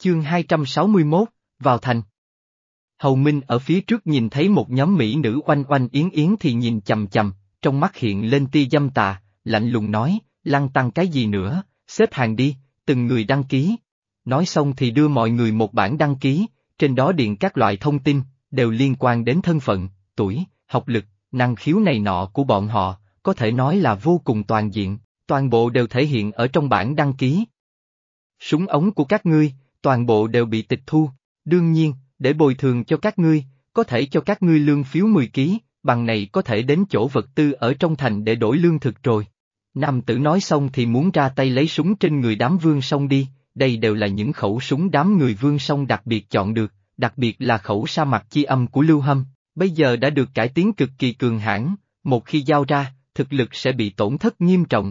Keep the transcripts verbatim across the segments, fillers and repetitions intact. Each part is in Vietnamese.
Chương hai trăm sáu mươi mốt, vào thành. Hầu Minh ở phía trước nhìn thấy một nhóm mỹ nữ oanh oanh yến yến thì nhìn chằm chằm, trong mắt hiện lên tia dâm tà, lạnh lùng nói, lăng tăng cái gì nữa, xếp hàng đi, từng người đăng ký. Nói xong thì đưa mọi người một bản đăng ký, trên đó điền các loại thông tin, đều liên quan đến thân phận, tuổi, học lực, năng khiếu này nọ của bọn họ, có thể nói là vô cùng toàn diện, toàn bộ đều thể hiện ở trong bản đăng ký. Súng ống của các ngươi, toàn bộ đều bị tịch thu, đương nhiên, để bồi thường cho các ngươi, có thể cho các ngươi lương phiếu mười ký, bằng này có thể đến chỗ vật tư ở trong thành để đổi lương thực rồi. Nam tử nói xong thì muốn ra tay lấy súng trên người đám Vương Song đi, đây đều là những khẩu súng đám người Vương Song đặc biệt chọn được, đặc biệt là khẩu sa mạc chi âm của Lưu Hâm, bây giờ đã được cải tiến cực kỳ cường hãn, một khi giao ra, thực lực sẽ bị tổn thất nghiêm trọng.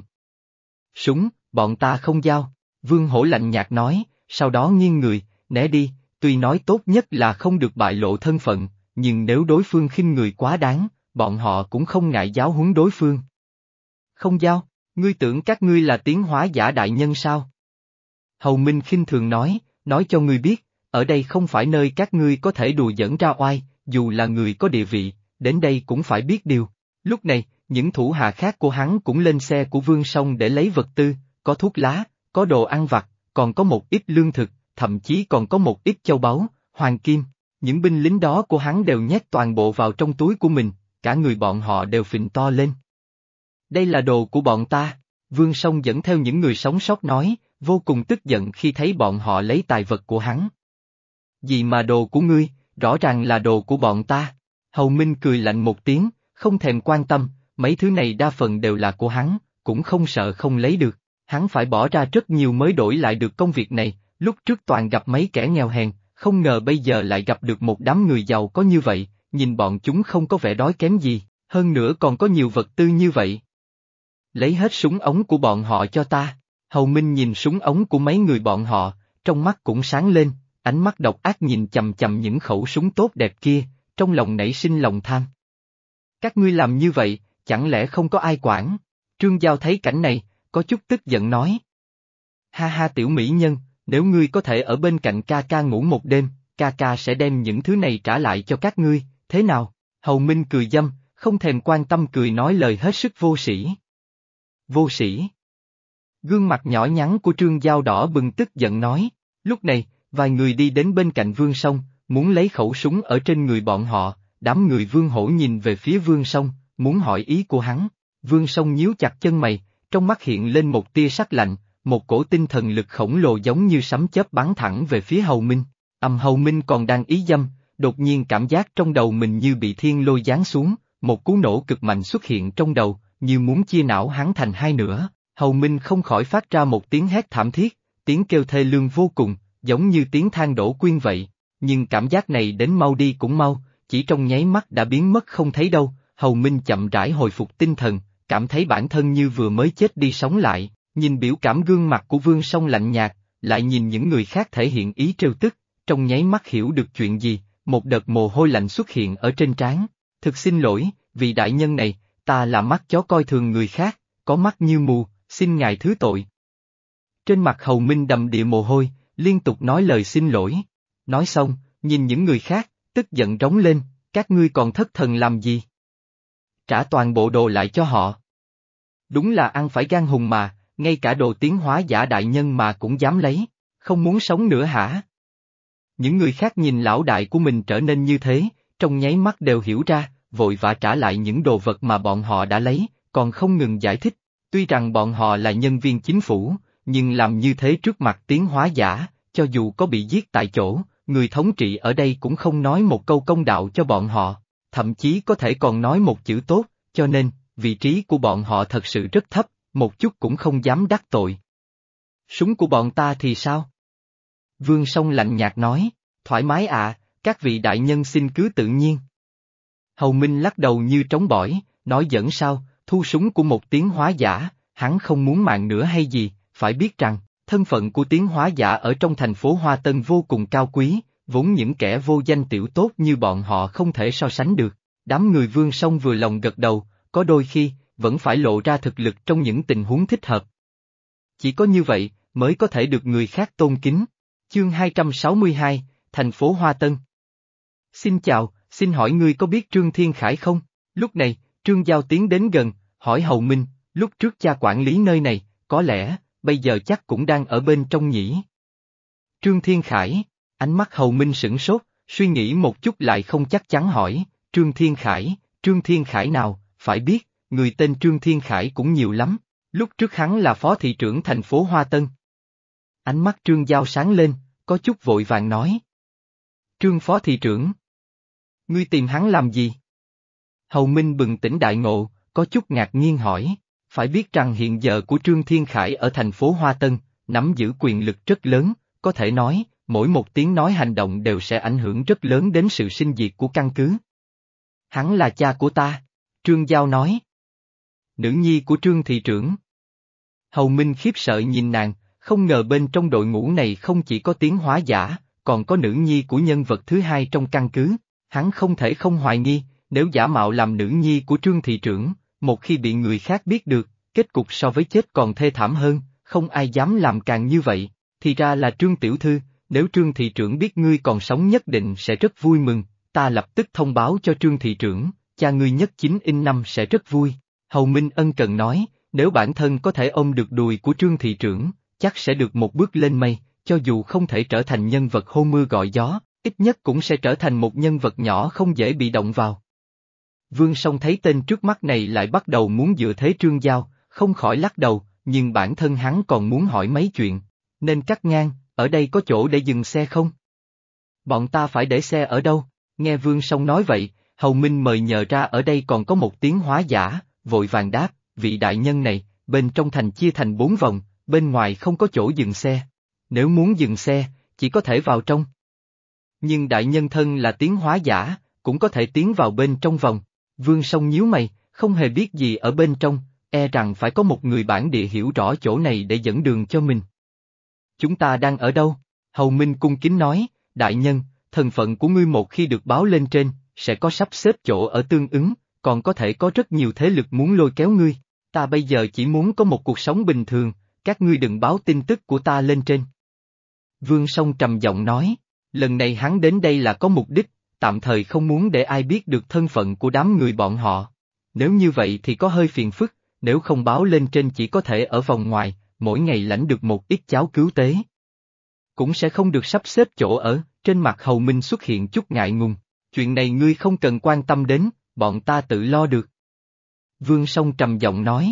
Súng, bọn ta không giao, Vương Hổ lạnh nhạt nói, sau đó nghiêng người, né đi, tuy nói tốt nhất là không được bại lộ thân phận, nhưng nếu đối phương khinh người quá đáng, bọn họ cũng không ngại giáo huấn đối phương. Không giao, ngươi tưởng các ngươi là tiến hóa giả đại nhân sao? Hầu Minh khinh thường nói, nói cho ngươi biết, ở đây không phải nơi các ngươi có thể đùa giỡn ra oai, dù là người có địa vị, đến đây cũng phải biết điều. Lúc này, những thủ hạ khác của hắn cũng lên xe của Vương Song để lấy vật tư, có thuốc lá, có đồ ăn vặt, còn có một ít lương thực, thậm chí còn có một ít châu báu, hoàng kim. Những binh lính đó của hắn đều nhét toàn bộ vào trong túi của mình, cả người bọn họ đều phình to lên. Đây là đồ của bọn ta, Vương Song dẫn theo những người sống sót nói, vô cùng tức giận khi thấy bọn họ lấy tài vật của hắn. Gì mà đồ của ngươi, rõ ràng là đồ của bọn ta. Hầu Minh cười lạnh một tiếng, không thèm quan tâm, mấy thứ này đa phần đều là của hắn, cũng không sợ không lấy được. Hắn phải bỏ ra rất nhiều mới đổi lại được công việc này, lúc trước toàn gặp mấy kẻ nghèo hèn, không ngờ bây giờ lại gặp được một đám người giàu có như vậy, nhìn bọn chúng không có vẻ đói kém gì, hơn nữa còn có nhiều vật tư như vậy. Lấy hết súng ống của bọn họ cho ta. Hầu Minh nhìn súng ống của mấy người bọn họ, trong mắt cũng sáng lên, ánh mắt độc ác nhìn chằm chằm những khẩu súng tốt đẹp kia, trong lòng nảy sinh lòng tham. Các ngươi làm như vậy, chẳng lẽ không có ai quản? Trương Giao thấy cảnh này, có chút tức giận nói. Ha ha tiểu mỹ nhân, nếu ngươi có thể ở bên cạnh ca ca ngủ một đêm, ca ca sẽ đem những thứ này trả lại cho các ngươi, thế nào? Hầu Minh cười dâm, không thèm quan tâm cười nói lời hết sức vô sĩ. Vô sĩ. Gương mặt nhỏ nhắn của Trương Giao đỏ bừng tức giận nói, lúc này, vài người đi đến bên cạnh Vương Song, muốn lấy khẩu súng ở trên người bọn họ, đám người Vương Hổ nhìn về phía Vương Song, muốn hỏi ý của hắn. Vương Song nhíu chặt chân mày, trong mắt hiện lên một tia sắc lạnh, một cổ tinh thần lực khổng lồ giống như sấm chớp bắn thẳng về phía Hầu Minh. Âm Hầu Minh còn đang ý dâm, đột nhiên cảm giác trong đầu mình như bị thiên lôi giáng xuống, một cú nổ cực mạnh xuất hiện trong đầu, như muốn chia não hắn thành hai nửa. Hầu Minh không khỏi phát ra một tiếng hét thảm thiết, tiếng kêu thê lương vô cùng, giống như tiếng than đổ quyên vậy, nhưng cảm giác này đến mau đi cũng mau, chỉ trong nháy mắt đã biến mất không thấy đâu. Hầu Minh chậm rãi hồi phục tinh thần, cảm thấy bản thân như vừa mới chết đi sống lại, nhìn biểu cảm gương mặt của Vương Song lạnh nhạt, lại nhìn những người khác thể hiện ý trêu tức, trong nháy mắt hiểu được chuyện gì, một đợt mồ hôi lạnh xuất hiện ở trên trán. Thực xin lỗi, vị đại nhân này, ta là mắt chó coi thường người khác, có mắt như mù, xin ngài thứ tội. Trên mặt Hầu Minh đầm đìa mồ hôi, liên tục nói lời xin lỗi. Nói xong, nhìn những người khác, tức giận rống lên, các ngươi còn thất thần làm gì? Trả toàn bộ đồ lại cho họ. Đúng là ăn phải gan hùng mà, ngay cả đồ tiến hóa giả đại nhân mà cũng dám lấy, không muốn sống nữa hả? Những người khác nhìn lão đại của mình trở nên như thế, trong nháy mắt đều hiểu ra, vội vã trả lại những đồ vật mà bọn họ đã lấy, còn không ngừng giải thích. Tuy rằng bọn họ là nhân viên chính phủ, nhưng làm như thế trước mặt tiến hóa giả, cho dù có bị giết tại chỗ, người thống trị ở đây cũng không nói một câu công đạo cho bọn họ, thậm chí có thể còn nói một chữ tốt, cho nên, vị trí của bọn họ thật sự rất thấp, một chút cũng không dám đắc tội. Súng của bọn ta thì sao? Vương Song lạnh nhạt nói, thoải mái ạ, các vị đại nhân xin cứ tự nhiên. Hầu Minh lắc đầu như trống bỏi, nói giỡn sao, thu súng của một tiến hóa giả, hắn không muốn mạng nữa hay gì, phải biết rằng, thân phận của tiến hóa giả ở trong thành phố Hoa Tân vô cùng cao quý, vốn những kẻ vô danh tiểu tốt như bọn họ không thể so sánh được. Đám người Vương Song vừa lòng gật đầu, có đôi khi, vẫn phải lộ ra thực lực trong những tình huống thích hợp. Chỉ có như vậy, mới có thể được người khác tôn kính. Chương hai trăm sáu mươi hai, thành phố Hoa Tân. Xin chào, xin hỏi ngươi có biết Trương Thiên Khải không? Lúc này, Trương Giao tiến đến gần, hỏi Hầu Minh, lúc trước cha quản lý nơi này, có lẽ, bây giờ chắc cũng đang ở bên trong nhỉ? Trương Thiên Khải, ánh mắt Hầu Minh sửng sốt, suy nghĩ một chút lại không chắc chắn hỏi, Trương Thiên Khải, Trương Thiên Khải nào, phải biết, người tên Trương Thiên Khải cũng nhiều lắm, lúc trước hắn là phó thị trưởng thành phố Hoa Tân. Ánh mắt Trương Giao sáng lên, có chút vội vàng nói. Trương phó thị trưởng. Ngươi tìm hắn làm gì? Hầu Minh bừng tỉnh đại ngộ, có chút ngạc nhiên hỏi, phải biết rằng hiện giờ của Trương Thiên Khải ở thành phố Hoa Tân, nắm giữ quyền lực rất lớn, có thể nói, mỗi một tiếng nói hành động đều sẽ ảnh hưởng rất lớn đến sự sinh diệt của căn cứ. Hắn là cha của ta, Trương Giao nói. Nữ nhi của Trương thị trưởng. Hầu Minh khiếp sợ nhìn nàng, không ngờ bên trong đội ngũ này không chỉ có tiến hóa giả, còn có nữ nhi của nhân vật thứ hai trong căn cứ, hắn không thể không hoài nghi, nếu giả mạo làm nữ nhi của Trương thị trưởng, một khi bị người khác biết được, kết cục so với chết còn thê thảm hơn, không ai dám làm càng như vậy, thì ra là Trương tiểu thư, nếu Trương thị trưởng biết ngươi còn sống nhất định sẽ rất vui mừng, ta lập tức thông báo cho Trương thị trưởng, cha ngươi nhất chín in năm sẽ rất vui. Hầu Minh ân cần nói, nếu bản thân có thể ôm được đùi của Trương thị trưởng, chắc sẽ được một bước lên mây, cho dù không thể trở thành nhân vật hô mưa gọi gió, ít nhất cũng sẽ trở thành một nhân vật nhỏ không dễ bị động vào. Vương Song thấy tên trước mắt này lại bắt đầu muốn dựa thế Trương Giao, không khỏi lắc đầu, nhưng bản thân hắn còn muốn hỏi mấy chuyện, nên cắt ngang, ở đây có chỗ để dừng xe không? Bọn ta phải để xe ở đâu? Nghe Vương Song nói vậy, Hầu Minh mời nhờ ra ở đây còn có một tiến hóa giả, vội vàng đáp, vị đại nhân này, bên trong thành chia thành bốn vòng, bên ngoài không có chỗ dừng xe. Nếu muốn dừng xe, chỉ có thể vào trong. Nhưng đại nhân thân là tiến hóa giả, cũng có thể tiến vào bên trong vòng. Vương Song nhíu mày, không hề biết gì ở bên trong, e rằng phải có một người bản địa hiểu rõ chỗ này để dẫn đường cho mình. Chúng ta đang ở đâu? Hầu Minh cung kính nói, đại nhân, thân phận của ngươi một khi được báo lên trên, sẽ có sắp xếp chỗ ở tương ứng, còn có thể có rất nhiều thế lực muốn lôi kéo ngươi. Ta bây giờ chỉ muốn có một cuộc sống bình thường, các ngươi đừng báo tin tức của ta lên trên. Vương Song trầm giọng nói, lần này hắn đến đây là có mục đích, tạm thời không muốn để ai biết được thân phận của đám người bọn họ. Nếu như vậy thì có hơi phiền phức, nếu không báo lên trên chỉ có thể ở vòng ngoài, mỗi ngày lãnh được một ít cháo cứu tế. Cũng sẽ không được sắp xếp chỗ ở, trên mặt Hầu Minh xuất hiện chút ngại ngùng, chuyện này ngươi không cần quan tâm đến, bọn ta tự lo được. Vương Song trầm giọng nói.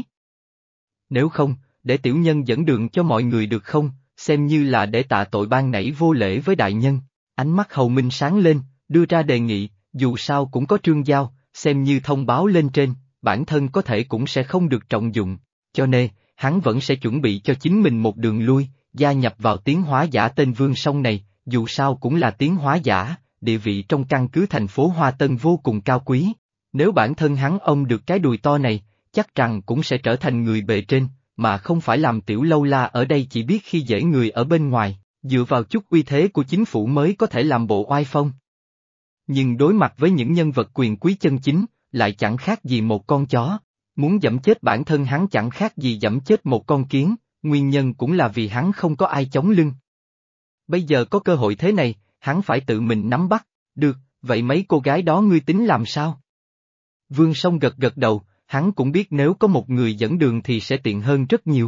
Nếu không, để tiểu nhân dẫn đường cho mọi người được không, xem như là để tạ tội ban nãy vô lễ với đại nhân. Ánh mắt Hầu Minh sáng lên, đưa ra đề nghị, dù sao cũng có Trương Giao, xem như thông báo lên trên, bản thân có thể cũng sẽ không được trọng dụng, cho nên, hắn vẫn sẽ chuẩn bị cho chính mình một đường lui, gia nhập vào tiến hóa giả tên Vương Song này, dù sao cũng là tiến hóa giả, địa vị trong căn cứ thành phố Hoa Tân vô cùng cao quý. Nếu bản thân hắn ôm được cái đùi to này, chắc rằng cũng sẽ trở thành người bề trên, mà không phải làm tiểu lâu la ở đây chỉ biết khi dễ người ở bên ngoài, dựa vào chút uy thế của chính phủ mới có thể làm bộ oai phong. Nhưng đối mặt với những nhân vật quyền quý chân chính, lại chẳng khác gì một con chó, muốn giẫm chết bản thân hắn chẳng khác gì giẫm chết một con kiến, nguyên nhân cũng là vì hắn không có ai chống lưng. Bây giờ có cơ hội thế này, hắn phải tự mình nắm bắt, được, vậy mấy cô gái đó ngươi tính làm sao? Vương Song gật gật đầu, hắn cũng biết nếu có một người dẫn đường thì sẽ tiện hơn rất nhiều.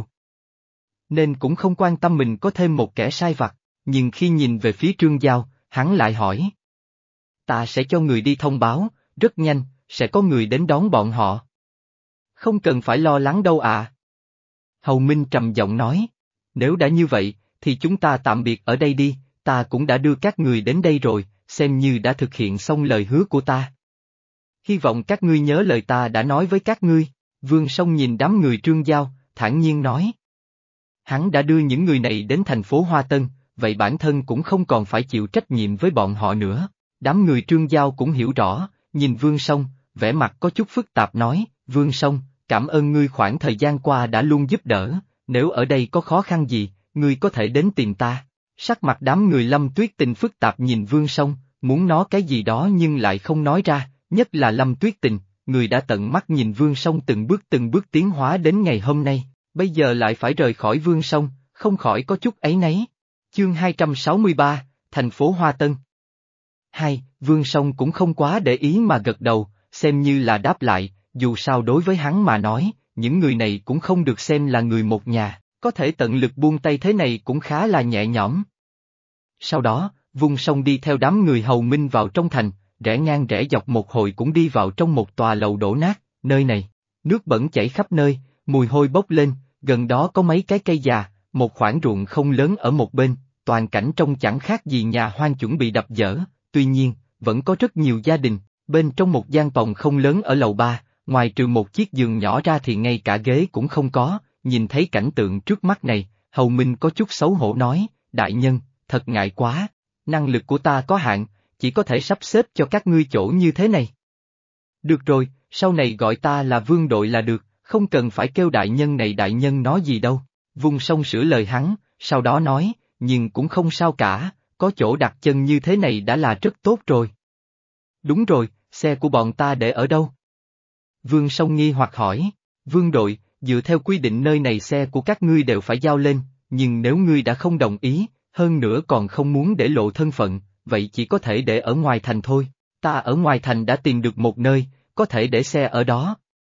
Nên cũng không quan tâm mình có thêm một kẻ sai vặt, nhưng khi nhìn về phía Trương Giao, hắn lại hỏi. Ta sẽ cho người đi thông báo, rất nhanh, sẽ có người đến đón bọn họ. Không cần phải lo lắng đâu ạ. Hầu Minh trầm giọng nói, nếu đã như vậy, thì chúng ta tạm biệt ở đây đi, ta cũng đã đưa các người đến đây rồi, xem như đã thực hiện xong lời hứa của ta. Hy vọng các ngươi nhớ lời ta đã nói với các ngươi. Vương Song nhìn đám người Trương Giao, thản nhiên nói. Hắn đã đưa những người này đến thành phố Hoa Tân, vậy bản thân cũng không còn phải chịu trách nhiệm với bọn họ nữa. Đám người Trương Giao cũng hiểu rõ, nhìn Vương Song, vẻ mặt có chút phức tạp nói, Vương Song, cảm ơn ngươi khoảng thời gian qua đã luôn giúp đỡ, nếu ở đây có khó khăn gì, ngươi có thể đến tìm ta. Sắc mặt đám người Lâm Tuyết Tình phức tạp nhìn Vương Song, muốn nói cái gì đó nhưng lại không nói ra, nhất là Lâm Tuyết Tình, người đã tận mắt nhìn Vương Song từng bước từng bước tiến hóa đến ngày hôm nay, bây giờ lại phải rời khỏi Vương Song, không khỏi có chút áy náy. Chương hai trăm sáu mươi ba, thành phố Hoa Tân. Hai, Vương Song cũng không quá để ý mà gật đầu, xem như là đáp lại, dù sao đối với hắn mà nói, những người này cũng không được xem là người một nhà, có thể tận lực buông tay thế này cũng khá là nhẹ nhõm. Sau đó, Vương Song đi theo đám người hầu minh vào trong thành, rẽ ngang rẽ dọc một hồi cũng đi vào trong một tòa lầu đổ nát, nơi này, nước bẩn chảy khắp nơi, mùi hôi bốc lên, gần đó có mấy cái cây già, một khoảng ruộng không lớn ở một bên, toàn cảnh trông chẳng khác gì nhà hoang chuẩn bị đập dỡ, tuy nhiên, vẫn có rất nhiều gia đình, bên trong một gian phòng không lớn ở lầu ba, ngoài trừ một chiếc giường nhỏ ra thì ngay cả ghế cũng không có, nhìn thấy cảnh tượng trước mắt này, Hầu Minh có chút xấu hổ nói, đại nhân, thật ngại quá, năng lực của ta có hạn, chỉ có thể sắp xếp cho các ngươi chỗ như thế này. Được rồi, sau này gọi ta là Vương Đội là được, không cần phải kêu đại nhân này đại nhân nói gì đâu. Vương Song sửa lời hắn, sau đó nói, nhưng cũng không sao cả, có chỗ đặt chân như thế này đã là rất tốt rồi. Đúng rồi, xe của bọn ta để ở đâu? Vương Song nghi hoặc hỏi, Vương Đội, dựa theo quy định nơi này xe của các ngươi đều phải giao lên, nhưng nếu ngươi đã không đồng ý, hơn nữa còn không muốn để lộ thân phận, vậy chỉ có thể để ở ngoài thành thôi, ta ở ngoài thành đã tìm được một nơi, có thể để xe ở đó.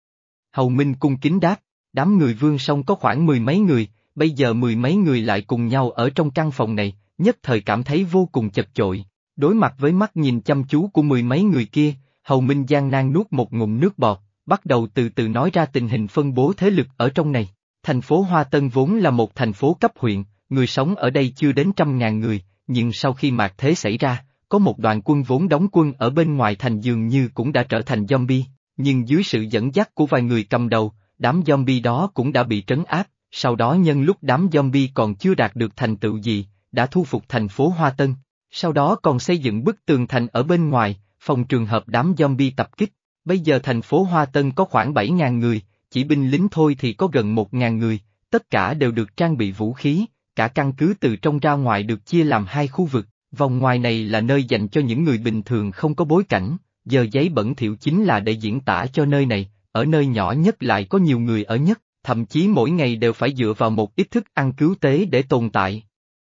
Hầu Minh cung kính đáp, đám người Vương Song có khoảng mười mấy người, bây giờ mười mấy người lại cùng nhau ở trong căn phòng này, nhất thời cảm thấy vô cùng chật chội. Đối mặt với mắt nhìn chăm chú của mười mấy người kia, Hầu Minh gian nan nuốt một ngụm nước bọt, bắt đầu từ từ nói ra tình hình phân bố thế lực ở trong này. Thành phố Hoa Tân vốn là một thành phố cấp huyện, người sống ở đây chưa đến trăm ngàn người, nhưng sau khi mạt thế xảy ra, có một đoàn quân vốn đóng quân ở bên ngoài thành dường như cũng đã trở thành zombie, nhưng dưới sự dẫn dắt của vài người cầm đầu, đám zombie đó cũng đã bị trấn áp, sau đó nhân lúc đám zombie còn chưa đạt được thành tựu gì, đã thu phục thành phố Hoa Tân, sau đó còn xây dựng bức tường thành ở bên ngoài, phòng trường hợp đám zombie tập kích. Bây giờ thành phố Hoa Tân có khoảng bảy ngàn người, chỉ binh lính thôi thì có gần một ngàn người, tất cả đều được trang bị vũ khí, cả căn cứ từ trong ra ngoài được chia làm hai khu vực, vòng ngoài này là nơi dành cho những người bình thường không có bối cảnh, giờ giấy bẩn thỉu chính là để diễn tả cho nơi này, ở nơi nhỏ nhất lại có nhiều người ở nhất, thậm chí mỗi ngày đều phải dựa vào một ít thức ăn cứu tế để tồn tại.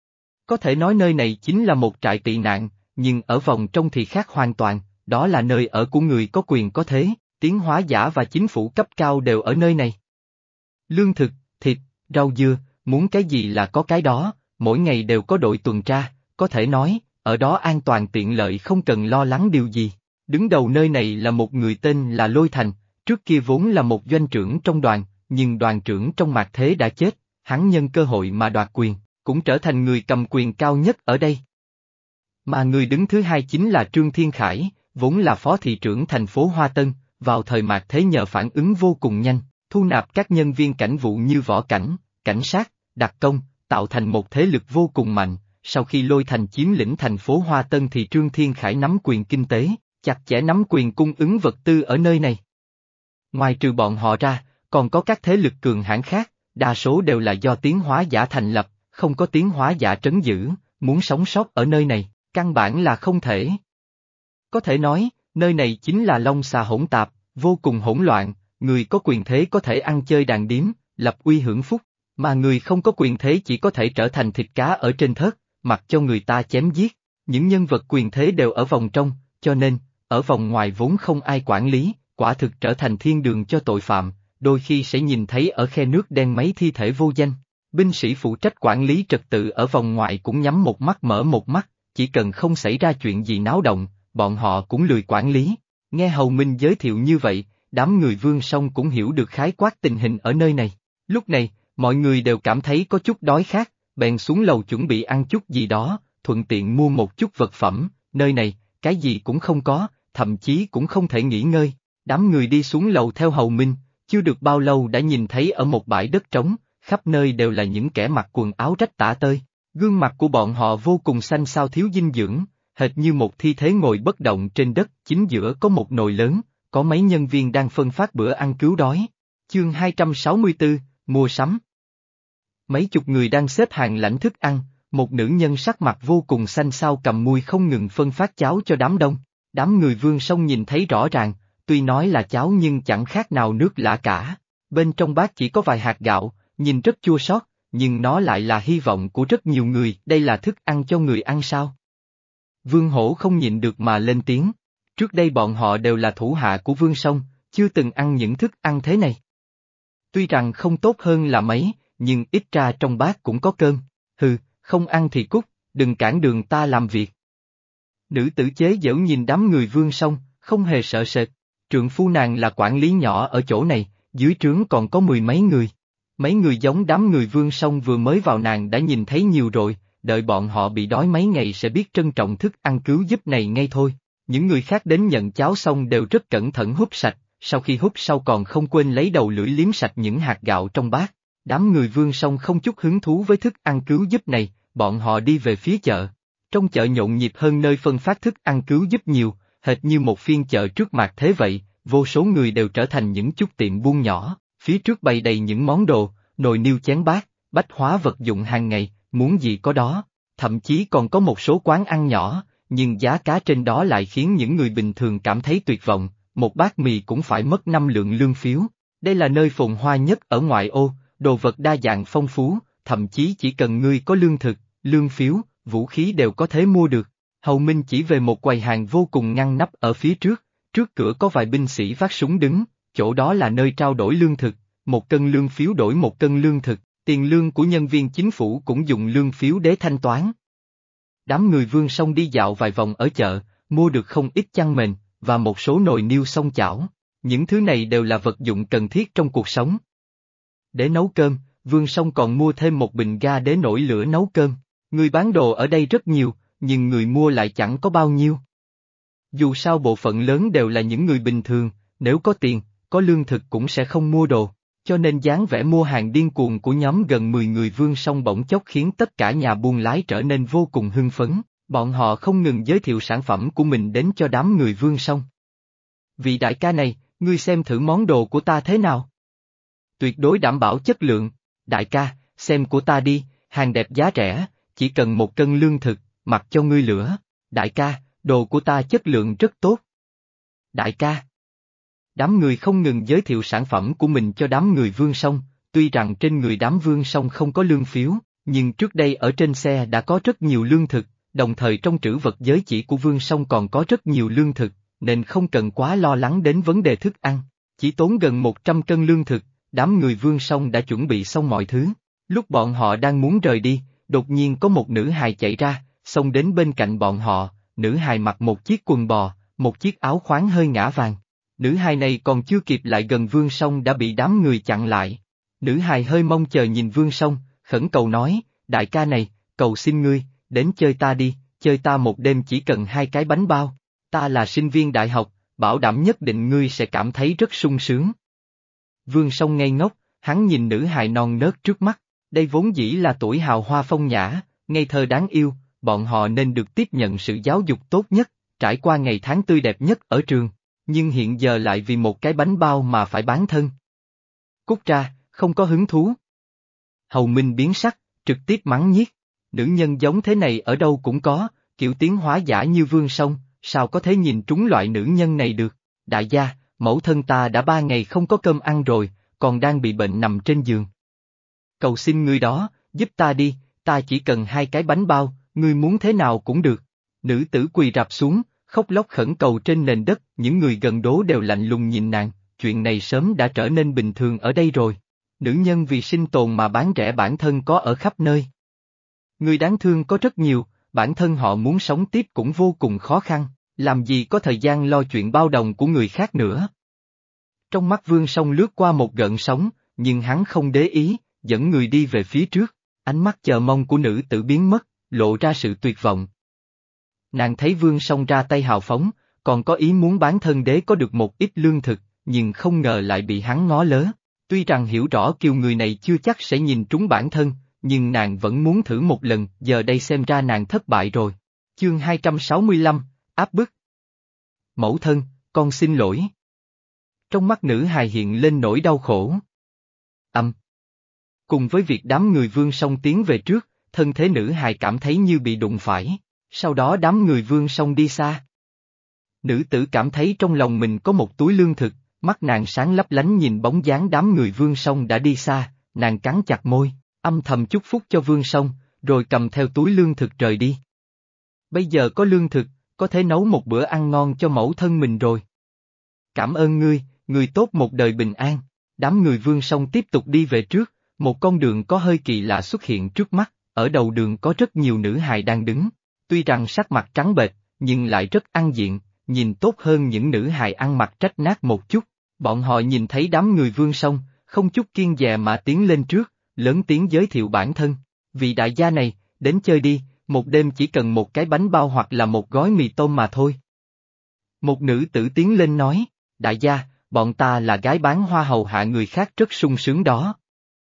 Có thể nói nơi này chính là một trại tị nạn, nhưng ở vòng trong thì khác hoàn toàn. Đó là nơi ở của người có quyền có thế, tiến hóa giả và chính phủ cấp cao đều ở nơi này. Lương thực, thịt, rau dưa, muốn cái gì là có cái đó, mỗi ngày đều có đội tuần tra, có thể nói, ở đó an toàn tiện lợi không cần lo lắng điều gì. Đứng đầu nơi này là một người tên là Lôi Thành, trước kia vốn là một doanh trưởng trong đoàn, nhưng đoàn trưởng trong mạt thế đã chết, hắn nhân cơ hội mà đoạt quyền, cũng trở thành người cầm quyền cao nhất ở đây. Mà người đứng thứ hai chính là Trương Thiên Khải, vốn là phó thị trưởng thành phố Hoa Tân, vào thời mạt thế nhờ phản ứng vô cùng nhanh, thu nạp các nhân viên cảnh vụ như võ cảnh, cảnh sát, đặc công, tạo thành một thế lực vô cùng mạnh. Sau khi Lôi Thành chiếm lĩnh thành phố Hoa Tân thì Trương Thiên Khải nắm quyền kinh tế, chặt chẽ nắm quyền cung ứng vật tư ở nơi này. Ngoài trừ bọn họ ra, còn có các thế lực cường hãn khác, đa số đều là do tiến hóa giả thành lập, không có tiến hóa giả trấn giữ, muốn sống sót ở nơi này, căn bản là không thể. Có thể nói, nơi này chính là long xà hỗn tạp, vô cùng hỗn loạn, người có quyền thế có thể ăn chơi đàn điếm, lập uy hưởng phúc, mà người không có quyền thế chỉ có thể trở thành thịt cá ở trên thớt, mặc cho người ta chém giết. Những nhân vật quyền thế đều ở vòng trong, cho nên, ở vòng ngoài vốn không ai quản lý, quả thực trở thành thiên đường cho tội phạm, đôi khi sẽ nhìn thấy ở khe nước đen mấy thi thể vô danh. Binh sĩ phụ trách quản lý trật tự ở vòng ngoài cũng nhắm một mắt mở một mắt, chỉ cần không xảy ra chuyện gì náo động, bọn họ cũng lười quản lý. Nghe Hầu Minh giới thiệu như vậy, đám người Vương Song cũng hiểu được khái quát tình hình ở nơi này. Lúc này, mọi người đều cảm thấy có chút đói khát, bèn xuống lầu chuẩn bị ăn chút gì đó, thuận tiện mua một chút vật phẩm, nơi này, cái gì cũng không có, thậm chí cũng không thể nghỉ ngơi. Đám người đi xuống lầu theo Hầu Minh, chưa được bao lâu đã nhìn thấy ở một bãi đất trống, khắp nơi đều là những kẻ mặc quần áo rách tả tơi, gương mặt của bọn họ vô cùng xanh xao thiếu dinh dưỡng, hệt như một thi thể ngồi bất động trên đất, chính giữa có một nồi lớn, có mấy nhân viên đang phân phát bữa ăn cứu đói. Chương hai trăm sáu mươi tư, mua sắm. Mấy chục người đang xếp hàng lãnh thức ăn, một nữ nhân sắc mặt vô cùng xanh xao cầm muôi không ngừng phân phát cháo cho đám đông. Đám người Vương Song nhìn thấy rõ ràng, tuy nói là cháo nhưng chẳng khác nào nước lã cả. Bên trong bát chỉ có vài hạt gạo, nhìn rất chua xót, nhưng nó lại là hy vọng của rất nhiều người. Đây là thức ăn cho người ăn sao? Vương Hổ không nhịn được mà lên tiếng. Trước đây bọn họ đều là thủ hạ của Vương Song, chưa từng ăn những thức ăn thế này. Tuy rằng không tốt hơn là mấy, nhưng ít ra trong bát cũng có cơm. Hừ, không ăn thì cút, đừng cản đường ta làm việc. Nữ tử chế giễu nhìn đám người Vương Song, không hề sợ sệt. Trượng phu nàng là quản lý nhỏ ở chỗ này, dưới trướng còn có mười mấy người. Mấy người giống đám người Vương Song vừa mới vào nàng đã nhìn thấy nhiều rồi, đợi bọn họ bị đói mấy ngày sẽ biết trân trọng thức ăn cứu giúp này ngay thôi. Những người khác đến nhận cháo xong đều rất cẩn thận húp sạch, sau khi húp sau còn không quên lấy đầu lưỡi liếm sạch những hạt gạo trong bát. Đám người Vương Song không chút hứng thú với thức ăn cứu giúp này, bọn họ đi về phía chợ. Trong chợ nhộn nhịp hơn nơi phân phát thức ăn cứu giúp nhiều, hệt như một phiên chợ trước mặt thế vậy, vô số người đều trở thành những chút tiệm buôn nhỏ, phía trước bày đầy những món đồ, nồi niêu chén bát, bách hóa vật dụng hàng ngày, muốn gì có đó, thậm chí còn có một số quán ăn nhỏ, nhưng giá cá trên đó lại khiến những người bình thường cảm thấy tuyệt vọng, một bát mì cũng phải mất năm lượng lương phiếu. Đây là nơi phồn hoa nhất ở ngoại ô, đồ vật đa dạng phong phú, thậm chí chỉ cần ngươi có lương thực, lương phiếu, vũ khí đều có thể mua được. Hầu Minh chỉ về một quầy hàng vô cùng ngăn nắp ở phía trước, trước cửa có vài binh sĩ vác súng đứng, chỗ đó là nơi trao đổi lương thực, một cân lương phiếu đổi một cân lương thực, tiền lương của nhân viên chính phủ cũng dùng lương phiếu để thanh toán. Đám người Vương Song đi dạo vài vòng ở chợ, mua được không ít chăn mền, và một số nồi niêu xông chảo, những thứ này đều là vật dụng cần thiết trong cuộc sống. Để nấu cơm, Vương Song còn mua thêm một bình ga để nổi lửa nấu cơm, người bán đồ ở đây rất nhiều, nhưng người mua lại chẳng có bao nhiêu. Dù sao bộ phận lớn đều là những người bình thường, nếu có tiền, có lương thực cũng sẽ không mua đồ, cho nên dáng vẻ mua hàng điên cuồng của nhóm gần mười người Vương Song bỗng chốc khiến tất cả nhà buôn lái trở nên vô cùng hưng phấn, bọn họ không ngừng giới thiệu sản phẩm của mình đến cho đám người Vương Song. Vị đại ca này, ngươi xem thử món đồ của ta thế nào? Tuyệt đối đảm bảo chất lượng, đại ca, xem của ta đi, hàng đẹp giá rẻ, chỉ cần một cân lương thực, mặc cho ngươi lửa, đại ca, đồ của ta chất lượng rất tốt. Đại ca. Đám người không ngừng giới thiệu sản phẩm của mình cho đám người Vương Song, tuy rằng trên người đám Vương Song không có lương phiếu, nhưng trước đây ở trên xe đã có rất nhiều lương thực, đồng thời trong trữ vật giới chỉ của Vương Song còn có rất nhiều lương thực, nên không cần quá lo lắng đến vấn đề thức ăn, chỉ tốn gần một trăm cân lương thực, đám người Vương Song đã chuẩn bị xong mọi thứ. Lúc bọn họ đang muốn rời đi, đột nhiên có một nữ hài chạy ra, xông đến bên cạnh bọn họ, nữ hài mặc một chiếc quần bò, một chiếc áo khoáng hơi ngã vàng. Nữ hài này còn chưa kịp lại gần Vương Song đã bị đám người chặn lại. Nữ hài hơi mong chờ nhìn Vương Song, khẩn cầu nói, đại ca này, cầu xin ngươi, đến chơi ta đi, chơi ta một đêm chỉ cần hai cái bánh bao. Ta là sinh viên đại học, bảo đảm nhất định ngươi sẽ cảm thấy rất sung sướng. Vương Song ngây ngốc, hắn nhìn nữ hài non nớt trước mắt, đây vốn dĩ là tuổi hào hoa phong nhã, ngây thơ đáng yêu, bọn họ nên được tiếp nhận sự giáo dục tốt nhất, trải qua ngày tháng tươi đẹp nhất ở trường, nhưng hiện giờ lại vì một cái bánh bao mà phải bán thân. Cút ra, không có hứng thú. Hầu Minh biến sắc, trực tiếp mắng nhiếc, nữ nhân giống thế này ở đâu cũng có, kiểu tiến hóa giả như Vương Song, sao có thể nhìn trúng loại nữ nhân này được, đại gia, mẫu thân ta đã ba ngày không có cơm ăn rồi, còn đang bị bệnh nằm trên giường. Cầu xin ngươi đó, giúp ta đi, ta chỉ cần hai cái bánh bao, ngươi muốn thế nào cũng được. Nữ tử quỳ rạp xuống, khóc lóc khẩn cầu trên nền đất, những người gần đó đều lạnh lùng nhìn nàng, chuyện này sớm đã trở nên bình thường ở đây rồi. Nữ nhân vì sinh tồn mà bán rẻ bản thân có ở khắp nơi. Người đáng thương có rất nhiều, bản thân họ muốn sống tiếp cũng vô cùng khó khăn, làm gì có thời gian lo chuyện bao đồng của người khác nữa. Trong mắt Vương Song lướt qua một gợn sóng, nhưng hắn không để ý, dẫn người đi về phía trước, ánh mắt chờ mong của nữ tử biến mất, lộ ra sự tuyệt vọng. Nàng thấy Vương Song ra tay hào phóng, còn có ý muốn bán thân đế có được một ít lương thực, nhưng không ngờ lại bị hắn ngó lớ. Tuy rằng hiểu rõ kiều người này chưa chắc sẽ nhìn trúng bản thân, nhưng nàng vẫn muốn thử một lần, giờ đây xem ra nàng thất bại rồi. Chương hai trăm sáu mươi lăm, áp bức. Mẫu thân, con xin lỗi. Trong mắt nữ hài hiện lên nỗi đau khổ. Âm. Cùng với việc đám người Vương Song tiến về trước, thân thế nữ hài cảm thấy như bị đụng phải, sau đó đám người Vương Song đi xa. Nữ tử cảm thấy trong lòng mình có một túi lương thực, mắt nàng sáng lấp lánh nhìn bóng dáng đám người Vương Song đã đi xa, nàng cắn chặt môi, âm thầm chúc phúc cho Vương Song, rồi cầm theo túi lương thực rời đi. Bây giờ có lương thực, có thể nấu một bữa ăn ngon cho mẫu thân mình rồi. Cảm ơn ngươi, người tốt một đời bình an. Đám người Vương Song tiếp tục đi về trước, một con đường có hơi kỳ lạ xuất hiện trước mắt, ở đầu đường có rất nhiều nữ hài đang đứng. Tuy rằng sắc mặt trắng bệch, nhưng lại rất ăn diện, nhìn tốt hơn những nữ hài ăn mặc rách nát một chút. Bọn họ nhìn thấy đám người Vương Song, không chút kiêng dè mà tiến lên trước, lớn tiếng giới thiệu bản thân. Vị đại gia này, đến chơi đi, một đêm chỉ cần một cái bánh bao hoặc là một gói mì tôm mà thôi. Một nữ tử tiến lên nói, đại gia, bọn ta là gái bán hoa hầu hạ người khác rất sung sướng đó.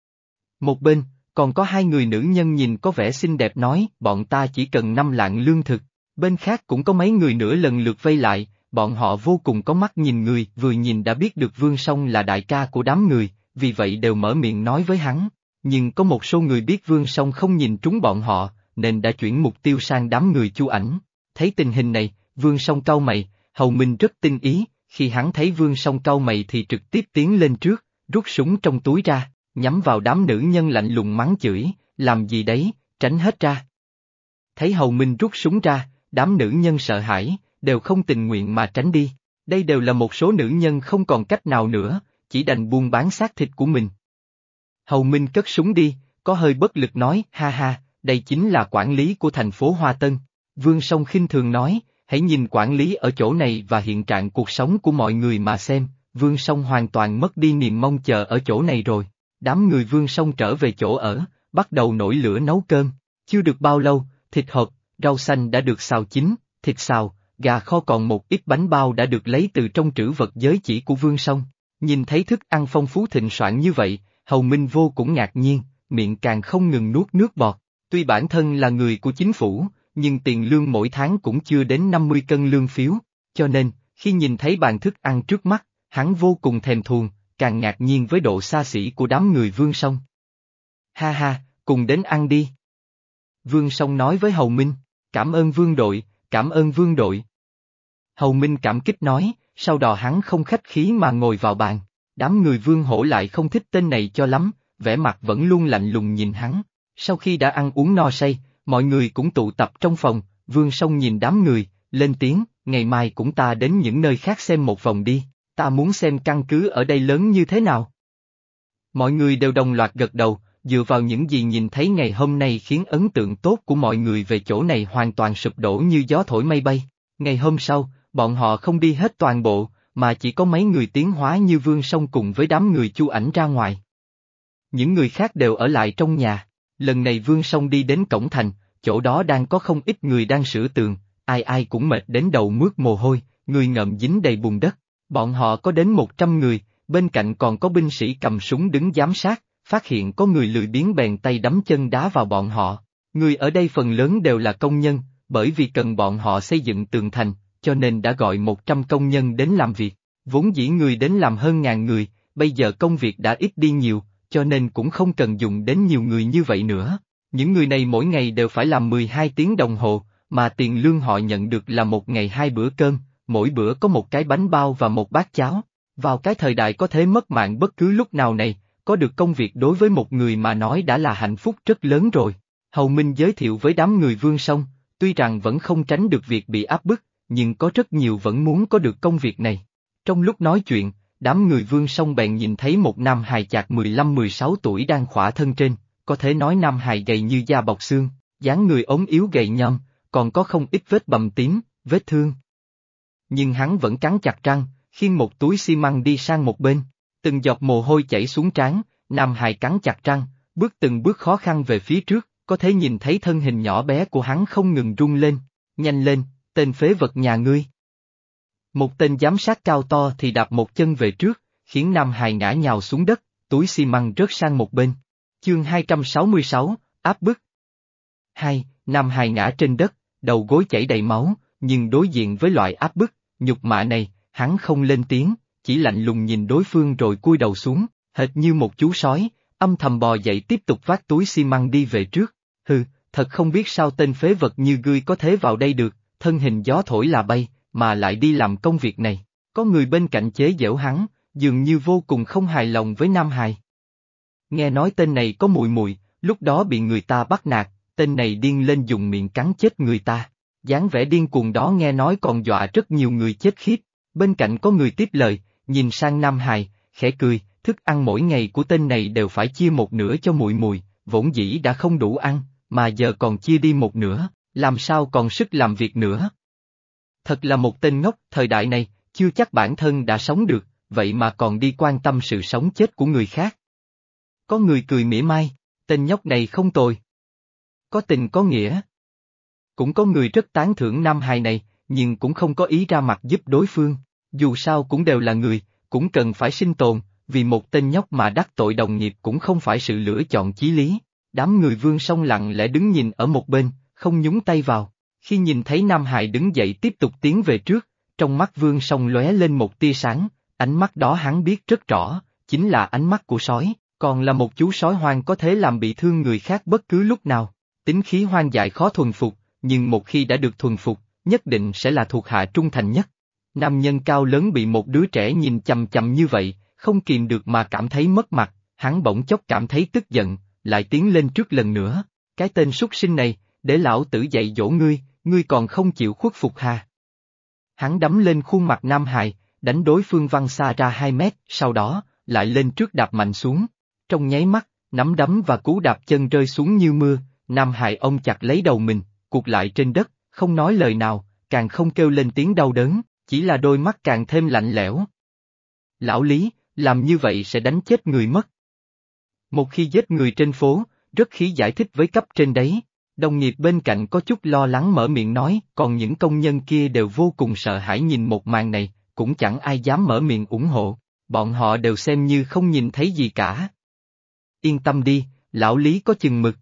Một bên, còn có hai người nữ nhân nhìn có vẻ xinh đẹp nói, bọn ta chỉ cần năm lạng lương thực. Bên khác cũng có mấy người nữa lần lượt vây lại, bọn họ vô cùng có mắt nhìn người, vừa nhìn đã biết được Vương Song là đại ca của đám người, vì vậy đều mở miệng nói với hắn. Nhưng có một số người biết Vương Song không nhìn trúng bọn họ, nên đã chuyển mục tiêu sang đám người Chu Ảnh. Thấy tình hình này, Vương Song cau mày, Hầu Minh rất tinh ý, khi hắn thấy Vương Song cau mày thì trực tiếp tiến lên trước, rút súng trong túi ra, nhắm vào đám nữ nhân lạnh lùng mắng chửi, làm gì đấy, tránh hết ra. Thấy Hầu Minh rút súng ra, đám nữ nhân sợ hãi, đều không tình nguyện mà tránh đi. Đây đều là một số nữ nhân không còn cách nào nữa, chỉ đành buôn bán xác thịt của mình. Hầu Minh cất súng đi, có hơi bất lực nói, ha ha, đây chính là quản lý của thành phố Hoa Tân. Vương Song khinh thường nói, hãy nhìn quản lý ở chỗ này và hiện trạng cuộc sống của mọi người mà xem, Vương Song hoàn toàn mất đi niềm mong chờ ở chỗ này rồi. Đám người Vương Song trở về chỗ ở, bắt đầu nổi lửa nấu cơm, chưa được bao lâu, thịt hộp, rau xanh đã được xào chín, thịt xào, gà kho còn một ít bánh bao đã được lấy từ trong trữ vật giới chỉ của Vương Song. Nhìn thấy thức ăn phong phú thịnh soạn như vậy, Hầu Minh vô cùng ngạc nhiên, miệng càng không ngừng nuốt nước bọt. Tuy bản thân là người của chính phủ, nhưng tiền lương mỗi tháng cũng chưa đến năm mươi cân lương phiếu, cho nên, khi nhìn thấy bàn thức ăn trước mắt, hắn vô cùng thèm thuồng, càng ngạc nhiên với độ xa xỉ của đám người Vương Song. Ha ha, cùng đến ăn đi. Vương Song nói với Hầu Minh, cảm ơn Vương đội, cảm ơn Vương đội. Hầu Minh cảm kích nói, sau đó hắn không khách khí mà ngồi vào bàn. Đám người Vương Hổ lại không thích tên này cho lắm, vẻ mặt vẫn luôn lạnh lùng nhìn hắn. Sau khi đã ăn uống no say, mọi người cũng tụ tập trong phòng, Vương Song nhìn đám người, lên tiếng, ngày mai cũng ta đến những nơi khác xem một vòng đi, ta muốn xem căn cứ ở đây lớn như thế nào. Mọi người đều đồng loạt gật đầu, dựa vào những gì nhìn thấy ngày hôm nay khiến ấn tượng tốt của mọi người về chỗ này hoàn toàn sụp đổ như gió thổi mây bay. Ngày hôm sau, bọn họ không đi hết toàn bộ, mà chỉ có mấy người tiến hóa như Vương Song cùng với đám người Chu Ảnh ra ngoài. Những người khác đều ở lại trong nhà. Lần này Vương Song đi đến cổng thành, chỗ đó đang có không ít người đang sửa tường, ai ai cũng mệt đến đầu mướt mồ hôi, người ngợm dính đầy bùn đất. Bọn họ có đến một trăm người, bên cạnh còn có binh sĩ cầm súng đứng giám sát, phát hiện có người lười biếng bèn tay đấm chân đá vào bọn họ. Người ở đây phần lớn đều là công nhân, bởi vì cần bọn họ xây dựng tường thành, cho nên đã gọi một trăm công nhân đến làm việc. Vốn dĩ người đến làm hơn ngàn người, bây giờ công việc đã ít đi nhiều, cho nên cũng không cần dùng đến nhiều người như vậy nữa. Những người này mỗi ngày đều phải làm mười hai tiếng đồng hồ, mà tiền lương họ nhận được là một ngày hai bữa cơm, mỗi bữa có một cái bánh bao và một bát cháo. Vào cái thời đại có thể mất mạng bất cứ lúc nào này, có được công việc đối với một người mà nói đã là hạnh phúc rất lớn rồi. Hầu Minh giới thiệu với đám người Vương Song, tuy rằng vẫn không tránh được việc bị áp bức, nhưng có rất nhiều vẫn muốn có được công việc này. Trong lúc nói chuyện, đám người Vương Song bèn nhìn thấy một nam hài chạc mười lăm mười sáu tuổi đang khỏa thân trên, có thể nói nam hài gầy như da bọc xương, dáng người ốm yếu gầy nhom, còn có không ít vết bầm tím, vết thương. Nhưng hắn vẫn cắn chặt răng, khiêng một túi xi măng đi sang một bên, từng giọt mồ hôi chảy xuống trán, nam hài cắn chặt răng, bước từng bước khó khăn về phía trước, có thể nhìn thấy thân hình nhỏ bé của hắn không ngừng rung lên, nhanh lên, tên phế vật nhà ngươi. Một tên giám sát cao to thì đạp một chân về trước, khiến nam hài ngã nhào xuống đất, túi xi măng rớt sang một bên. Chương hai trăm sáu mươi sáu, áp bức. Hai, nam hài ngã trên đất, đầu gối chảy đầy máu, nhưng đối diện với loại áp bức, nhục mạ này, hắn không lên tiếng, chỉ lạnh lùng nhìn đối phương rồi cúi đầu xuống, hệt như một chú sói, âm thầm bò dậy tiếp tục vác túi xi măng đi về trước. Hừ, thật không biết sao tên phế vật như ngươi có thể vào đây được, thân hình gió thổi là bay, mà lại đi làm công việc này. Có người bên cạnh chế giễu hắn, dường như vô cùng không hài lòng với nam hài. Nghe nói tên này có mùi mùi, lúc đó bị người ta bắt nạt, tên này điên lên dùng miệng cắn chết người ta. Dáng vẻ điên cuồng đó nghe nói còn dọa rất nhiều người chết khiếp. Bên cạnh có người tiếp lời, nhìn sang Nam Hài, khẽ cười, thức ăn mỗi ngày của tên này đều phải chia một nửa cho muội muội, vốn dĩ đã không đủ ăn, mà giờ còn chia đi một nửa, làm sao còn sức làm việc nữa. Thật là một tên ngốc, thời đại này, chưa chắc bản thân đã sống được, vậy mà còn đi quan tâm sự sống chết của người khác. Có người cười mỉa mai, tên nhóc này không tồi. Có tình có nghĩa. Cũng có người rất tán thưởng Nam Hài này, nhưng cũng không có ý ra mặt giúp đối phương. Dù sao cũng đều là người, cũng cần phải sinh tồn, vì một tên nhóc mà đắc tội đồng nghiệp cũng không phải sự lựa chọn chí lý. Đám người Vương Song lặng lẽ đứng nhìn ở một bên, không nhúng tay vào. Khi nhìn thấy Nam Hải đứng dậy tiếp tục tiến về trước, trong mắt Vương Song lóe lên một tia sáng, ánh mắt đó hắn biết rất rõ, chính là ánh mắt của sói, còn là một chú sói hoang có thể làm bị thương người khác bất cứ lúc nào. Tính khí hoang dại khó thuần phục, nhưng một khi đã được thuần phục, nhất định sẽ là thuộc hạ trung thành nhất. Nam nhân cao lớn bị một đứa trẻ nhìn chằm chằm như vậy, không kìm được mà cảm thấy mất mặt, hắn bỗng chốc cảm thấy tức giận, lại tiến lên trước lần nữa. Cái tên súc sinh này, để lão tử dạy dỗ ngươi, ngươi còn không chịu khuất phục hà. Hắn đấm lên khuôn mặt Nam Hài, đánh đối phương văng xa ra hai mét, sau đó, lại lên trước đạp mạnh xuống. Trong nháy mắt, nắm đấm và cú đạp chân rơi xuống như mưa, Nam Hài ôm chặt lấy đầu mình, cụt lại trên đất, không nói lời nào, càng không kêu lên tiếng đau đớn, chỉ là đôi mắt càng thêm lạnh lẽo. Lão Lý, làm như vậy sẽ đánh chết người mất. Một khi giết người trên phố, rất khí giải thích với cấp trên đấy. Đồng nghiệp bên cạnh có chút lo lắng mở miệng nói, còn những công nhân kia đều vô cùng sợ hãi nhìn một màn này, cũng chẳng ai dám mở miệng ủng hộ, bọn họ đều xem như không nhìn thấy gì cả. Yên tâm đi, lão Lý có chừng mực.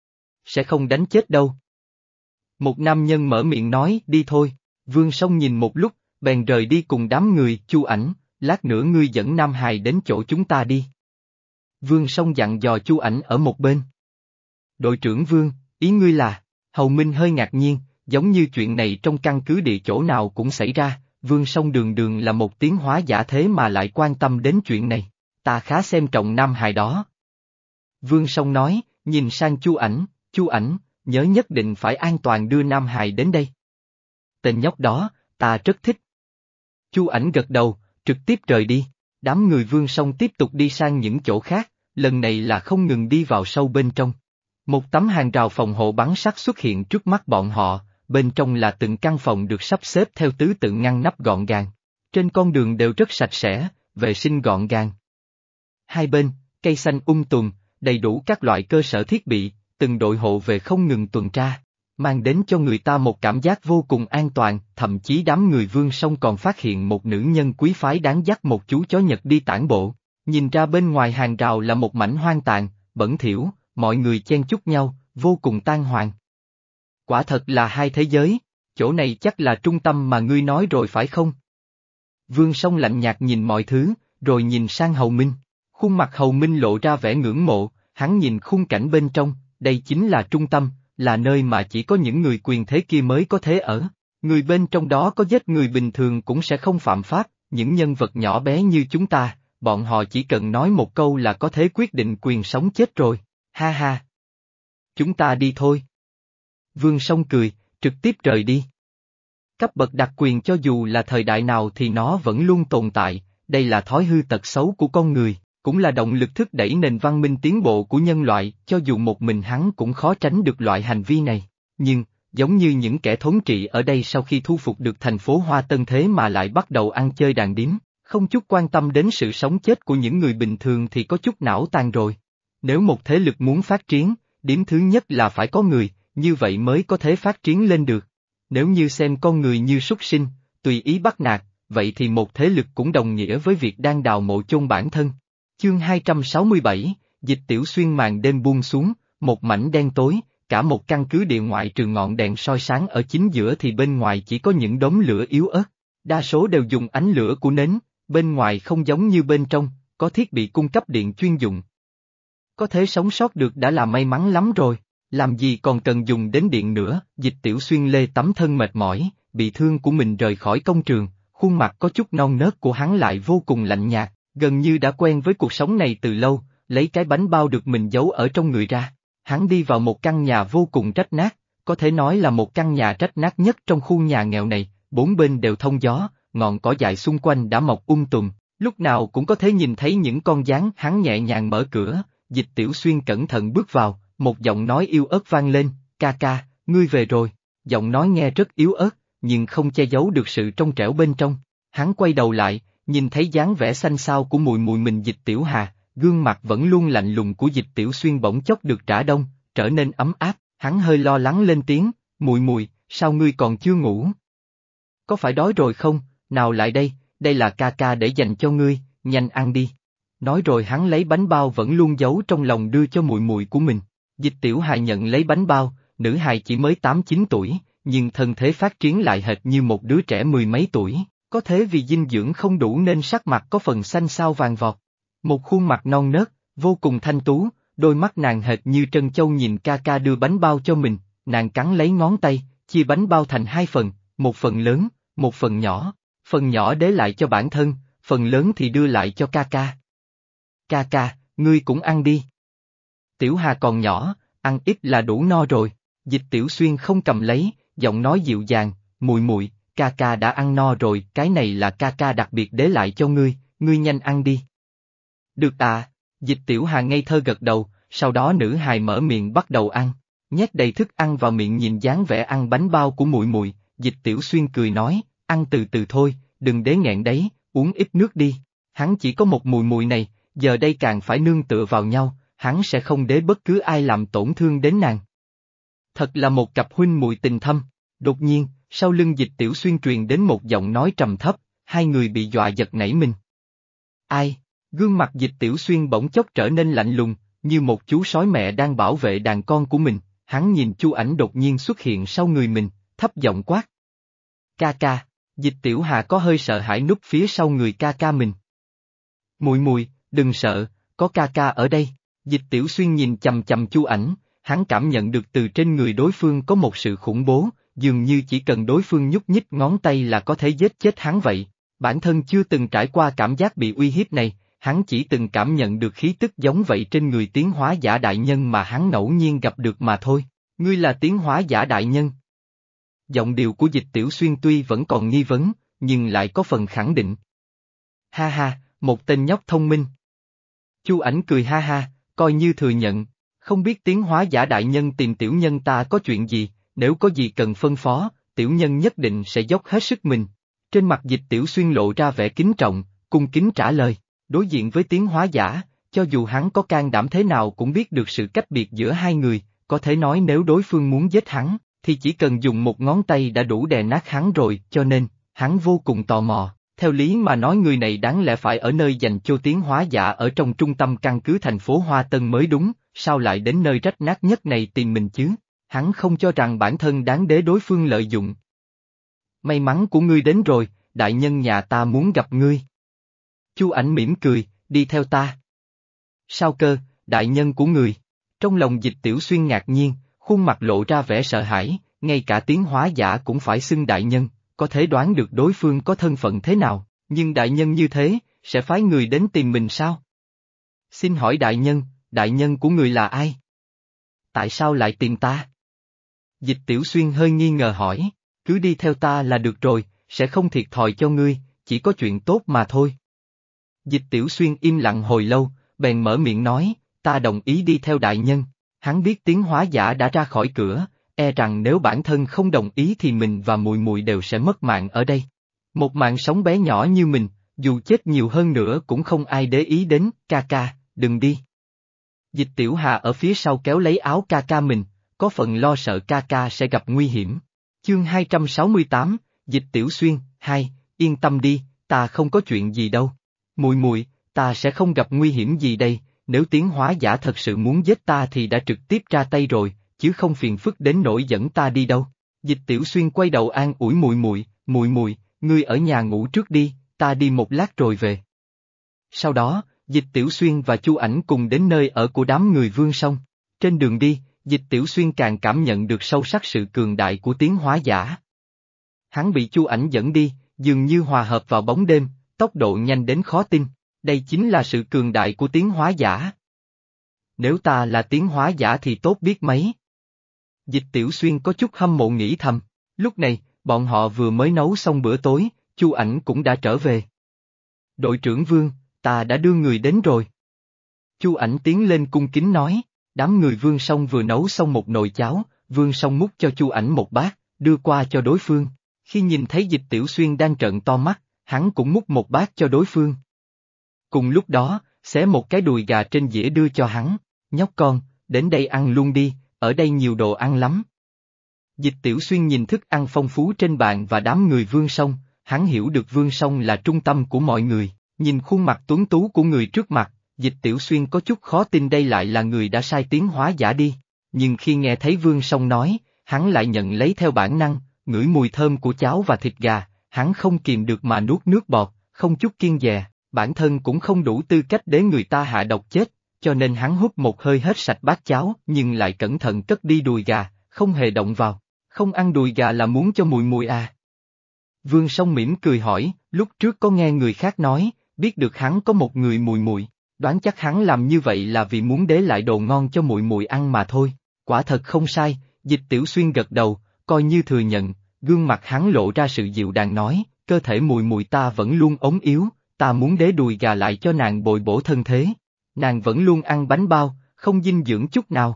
Sẽ không đánh chết đâu. Một nam nhân mở miệng nói, đi thôi. Vương Song nhìn một lúc, bèn rời đi cùng đám người, Chu Ảnh, lát nữa ngươi dẫn Nam Hài đến chỗ chúng ta đi. Vương Song dặn dò Chu Ảnh ở một bên. Đội trưởng Vương, ý ngươi là, Hầu Minh hơi ngạc nhiên, giống như chuyện này trong căn cứ địa chỗ nào cũng xảy ra, Vương Song đường đường là một tiến hóa giả thế mà lại quan tâm đến chuyện này, ta khá xem trọng Nam Hài đó. Vương Song nói, nhìn sang Chu Ảnh, Chu Ảnh, nhớ nhất định phải an toàn đưa Nam Hài đến đây. Tên nhóc đó, ta rất thích. Chu Ảnh gật đầu, trực tiếp rời đi, đám người Vương Song tiếp tục đi sang những chỗ khác, lần này là không ngừng đi vào sâu bên trong. Một tấm hàng rào phòng hộ bắn sắt xuất hiện trước mắt bọn họ, bên trong là từng căn phòng được sắp xếp theo tứ tự ngăn nắp gọn gàng. Trên con đường đều rất sạch sẽ, vệ sinh gọn gàng. Hai bên, cây xanh um tùm, đầy đủ các loại cơ sở thiết bị, từng đội hộ vệ không ngừng tuần tra, mang đến cho người ta một cảm giác vô cùng an toàn, thậm chí đám người Vương Song còn phát hiện một nữ nhân quý phái đáng dắt một chú chó Nhật đi tản bộ, nhìn ra bên ngoài hàng rào là một mảnh hoang tàn, bẩn thỉu, mọi người chen chúc nhau, vô cùng tan hoang. Quả thật là hai thế giới, chỗ này chắc là trung tâm mà ngươi nói rồi phải không? Vương Song lạnh nhạt nhìn mọi thứ, rồi nhìn sang Hầu Minh, khuôn mặt Hầu Minh lộ ra vẻ ngưỡng mộ, hắn nhìn khung cảnh bên trong, đây chính là trung tâm, là nơi mà chỉ có những người quyền thế kia mới có thể ở. Người bên trong đó có giết người bình thường cũng sẽ không phạm pháp, những nhân vật nhỏ bé như chúng ta, bọn họ chỉ cần nói một câu là có thể quyết định quyền sống chết rồi, ha ha. Chúng ta đi thôi. Vương Song cười, trực tiếp rời đi. Cấp bậc đặc quyền cho dù là thời đại nào thì nó vẫn luôn tồn tại, đây là thói hư tật xấu của con người, cũng là động lực thúc đẩy nền văn minh tiến bộ của nhân loại, cho dù một mình hắn cũng khó tránh được loại hành vi này. Nhưng, giống như những kẻ thống trị ở đây sau khi thu phục được thành phố Hoa Tân thế mà lại bắt đầu ăn chơi đàn điếm, không chút quan tâm đến sự sống chết của những người bình thường thì có chút não tàn rồi. Nếu một thế lực muốn phát triển, điểm thứ nhất là phải có người, như vậy mới có thể phát triển lên được. Nếu như xem con người như súc sinh, tùy ý bắt nạt, vậy thì một thế lực cũng đồng nghĩa với việc đang đào mộ chôn bản thân. Chương hai trăm sáu mươi bảy, Dịch Tiểu Xuyên màn đêm buông xuống, một mảnh đen tối, cả một căn cứ địa ngoại trừ ngọn đèn soi sáng ở chính giữa thì bên ngoài chỉ có những đốm lửa yếu ớt. Đa số đều dùng ánh lửa của nến, bên ngoài không giống như bên trong, có thiết bị cung cấp điện chuyên dụng. Có thể sống sót được đã là may mắn lắm rồi, làm gì còn cần dùng đến điện nữa. Dịch Tiểu Xuyên lê tấm thân mệt mỏi, bị thương của mình rời khỏi công trường, khuôn mặt có chút non nớt của hắn lại vô cùng lạnh nhạt, gần như đã quen với cuộc sống này từ lâu, lấy cái bánh bao được mình giấu ở trong người ra, Hắn đi vào một căn nhà vô cùng rách nát, có thể nói là một căn nhà rách nát nhất trong khu nhà nghèo này, bốn bên đều thông gió, ngọn cỏ dại xung quanh đã mọc um tùm, lúc nào cũng có thể nhìn thấy những con gián. Hắn nhẹ nhàng mở cửa, Dịch Tiểu Xuyên cẩn thận bước vào, một giọng nói yếu ớt vang lên, ca ca, ngươi về rồi. Giọng nói nghe rất yếu ớt, nhưng không che giấu được sự trong trẻo bên trong. Hắn quay đầu lại, nhìn thấy dáng vẻ xanh xao của mùi mùi mình Dịch Tiểu Hà, gương mặt vẫn luôn lạnh lùng của Dịch Tiểu Xuyên bỗng chốc được trả đông, trở nên ấm áp. Hắn hơi lo lắng lên tiếng, mùi mùi, sao ngươi còn chưa ngủ? Có phải đói rồi không? Nào lại đây, đây là ca ca để dành cho ngươi, nhanh ăn đi. Nói rồi hắn lấy bánh bao vẫn luôn giấu trong lòng đưa cho mùi mùi của mình. Dịch Tiểu Hài nhận lấy bánh bao, nữ hài chỉ mới tám chín tuổi, nhưng thân thế phát triển lại hệt như một đứa trẻ mười mấy tuổi, có thế vì dinh dưỡng không đủ nên sắc mặt có phần xanh xao vàng vọt. Một khuôn mặt non nớt, vô cùng thanh tú, đôi mắt nàng hệt như trân châu nhìn ca ca đưa bánh bao cho mình, nàng cắn lấy ngón tay, chia bánh bao thành hai phần, một phần lớn, một phần nhỏ, phần nhỏ để lại cho bản thân, phần lớn thì đưa lại cho ca ca. Ca ca, ngươi cũng ăn đi. Tiểu Hà còn nhỏ, ăn ít là đủ no rồi. Dịch Tiểu Xuyên không cầm lấy, giọng nói dịu dàng, mùi mùi, ca ca đã ăn no rồi, cái này là ca ca đặc biệt để lại cho ngươi, ngươi nhanh ăn đi. Được à, Dịch Tiểu Hà ngây thơ gật đầu, sau đó nữ hài mở miệng bắt đầu ăn, nhét đầy thức ăn vào miệng nhìn dáng vẻ ăn bánh bao của mùi mùi, Dịch Tiểu Xuyên cười nói, ăn từ từ thôi, đừng đế nghẹn đấy, uống ít nước đi. Hắn chỉ có một mùi mùi này, giờ đây càng phải nương tựa vào nhau, hắn sẽ không để bất cứ ai làm tổn thương đến nàng. Thật là một cặp huynh muội tình thâm. Đột nhiên, sau lưng Dịch Tiểu Xuyên truyền đến một giọng nói trầm thấp, hai người bị dọa giật nảy mình. Ai? Gương mặt Dịch Tiểu Xuyên bỗng chốc trở nên lạnh lùng, như một chú sói mẹ đang bảo vệ đàn con của mình. Hắn nhìn Chu Ảnh đột nhiên xuất hiện sau người mình, thấp giọng quát. Ca ca. Dịch Tiểu Hà có hơi sợ hãi núp phía sau người ca ca mình. Mùi mùi, đừng sợ, có ca ca ở đây. Dịch Tiểu Xuyên nhìn chằm chằm Chu Ảnh, hắn cảm nhận được từ trên người đối phương có một sự khủng bố, dường như chỉ cần đối phương nhúc nhích ngón tay là có thể giết chết hắn vậy. Bản thân chưa từng trải qua cảm giác bị uy hiếp này, hắn chỉ từng cảm nhận được khí tức giống vậy trên người tiến hóa giả đại nhân mà hắn ngẫu nhiên gặp được mà thôi. Ngươi là tiến hóa giả đại nhân. Giọng điệu của Dịch Tiểu Xuyên tuy vẫn còn nghi vấn, nhưng lại có phần khẳng định. Ha ha, một tên nhóc thông minh. Chu Ảnh cười ha ha, coi như thừa nhận, không biết tiến hóa giả đại nhân tìm tiểu nhân ta có chuyện gì, nếu có gì cần phân phó, tiểu nhân nhất định sẽ dốc hết sức mình. Trên mặt Dịch Tiểu Xuyên lộ ra vẻ kính trọng, cung kính trả lời, đối diện với tiến hóa giả, cho dù hắn có can đảm thế nào cũng biết được sự cách biệt giữa hai người, có thể nói nếu đối phương muốn giết hắn, thì chỉ cần dùng một ngón tay đã đủ đè nát hắn rồi, cho nên, hắn vô cùng tò mò. Theo lý mà nói người này đáng lẽ phải ở nơi dành cho tiến hóa giả ở trong trung tâm căn cứ thành phố Hoa Tân mới đúng, sao lại đến nơi rách nát nhất này tìm mình chứ? Hắn không cho rằng bản thân đáng để đối phương lợi dụng. May mắn của ngươi đến rồi, đại nhân nhà ta muốn gặp ngươi. Chu Ảnh mỉm cười, đi theo ta. Sao cơ, đại nhân của người? Trong lòng Dịch Tiểu Xuyên ngạc nhiên, khuôn mặt lộ ra vẻ sợ hãi, ngay cả tiến hóa giả cũng phải xưng đại nhân, có thể đoán được đối phương có thân phận thế nào, nhưng đại nhân như thế, sẽ phái người đến tìm mình sao? Xin hỏi đại nhân, đại nhân của người là ai? Tại sao lại tìm ta? Dịch Tiểu Xuyên hơi nghi ngờ hỏi, cứ đi theo ta là được rồi, sẽ không thiệt thòi cho ngươi, chỉ có chuyện tốt mà thôi. Dịch Tiểu Xuyên im lặng hồi lâu, bèn mở miệng nói, ta đồng ý đi theo đại nhân. Hắn biết tiến hóa giả đã ra khỏi cửa, e rằng nếu bản thân không đồng ý thì mình và mùi mùi đều sẽ mất mạng ở đây. Một mạng sống bé nhỏ như mình, dù chết nhiều hơn nữa cũng không ai để ý đến, ca ca, đừng đi. Dịch Tiểu Hà ở phía sau kéo lấy áo ca ca mình, có phần lo sợ ca ca sẽ gặp nguy hiểm. Chương hai trăm sáu mươi tám, Dịch Tiểu Xuyên, hai, yên tâm đi, ta không có chuyện gì đâu. Mùi mùi, ta sẽ không gặp nguy hiểm gì đây, nếu tiến hóa giả thật sự muốn giết ta thì đã trực tiếp ra tay rồi, chứ không phiền phức đến nỗi dẫn ta đi đâu. Dịch Tiểu Xuyên quay đầu an ủi mùi mùi, mùi mùi, ngươi ở nhà ngủ trước đi, ta đi một lát rồi về. Sau đó, Dịch Tiểu Xuyên và Chu Ảnh cùng đến nơi ở của đám người Vương Song. Trên đường đi, Dịch Tiểu Xuyên càng cảm nhận được sâu sắc sự cường đại của tiến hóa giả. Hắn bị Chu Ảnh dẫn đi, dường như hòa hợp vào bóng đêm, tốc độ nhanh đến khó tin, đây chính là sự cường đại của tiến hóa giả. nếu ta là tiến hóa giả thì tốt biết mấy. Dịch Tiểu Xuyên có chút hâm mộ nghĩ thầm, lúc này, bọn họ vừa mới nấu xong bữa tối, Chu Ảnh cũng đã trở về. Đội trưởng Vương, ta đã đưa người đến rồi. Chu Ảnh tiến lên cung kính nói, đám người Vương Song vừa nấu xong một nồi cháo, Vương Song múc cho Chu Ảnh một bát, đưa qua cho đối phương. Khi nhìn thấy Dịch Tiểu Xuyên đang trợn to mắt, hắn cũng múc một bát cho đối phương. Cùng lúc đó, xé một cái đùi gà trên dĩa đưa cho hắn, nhóc con, đến đây ăn luôn đi, ở đây nhiều đồ ăn lắm. Dịch Tiểu Xuyên nhìn thức ăn phong phú trên bàn và đám người Vương Song, hắn hiểu được Vương Song là trung tâm của mọi người, nhìn khuôn mặt tuấn tú của người trước mặt, Dịch Tiểu Xuyên có chút khó tin đây lại là người đã sai tiến hóa giả đi, nhưng khi nghe thấy Vương Song nói, hắn lại nhận lấy theo bản năng, ngửi mùi thơm của cháo và thịt gà, hắn không kìm được mà nuốt nước bọt, không chút kiêng dè, bản thân cũng không đủ tư cách để người ta hạ độc chết, cho nên hắn hút một hơi hết sạch bát cháo nhưng lại cẩn thận cất đi đùi gà, không hề động vào, không ăn đùi gà là muốn cho mùi mùi à. Vương Song mỉm cười hỏi, lúc trước có nghe người khác nói, biết được hắn có một người mùi mùi, đoán chắc hắn làm như vậy là vì muốn đế lại đồ ngon cho mùi mùi ăn mà thôi, quả thật không sai, Dịch Tiểu Xuyên gật đầu, coi như thừa nhận, gương mặt hắn lộ ra sự dịu dàng nói, cơ thể mùi mùi ta vẫn luôn ốm yếu, ta muốn đế đùi gà lại cho nàng bồi bổ thân thế. Nàng vẫn luôn ăn bánh bao, không dinh dưỡng chút nào.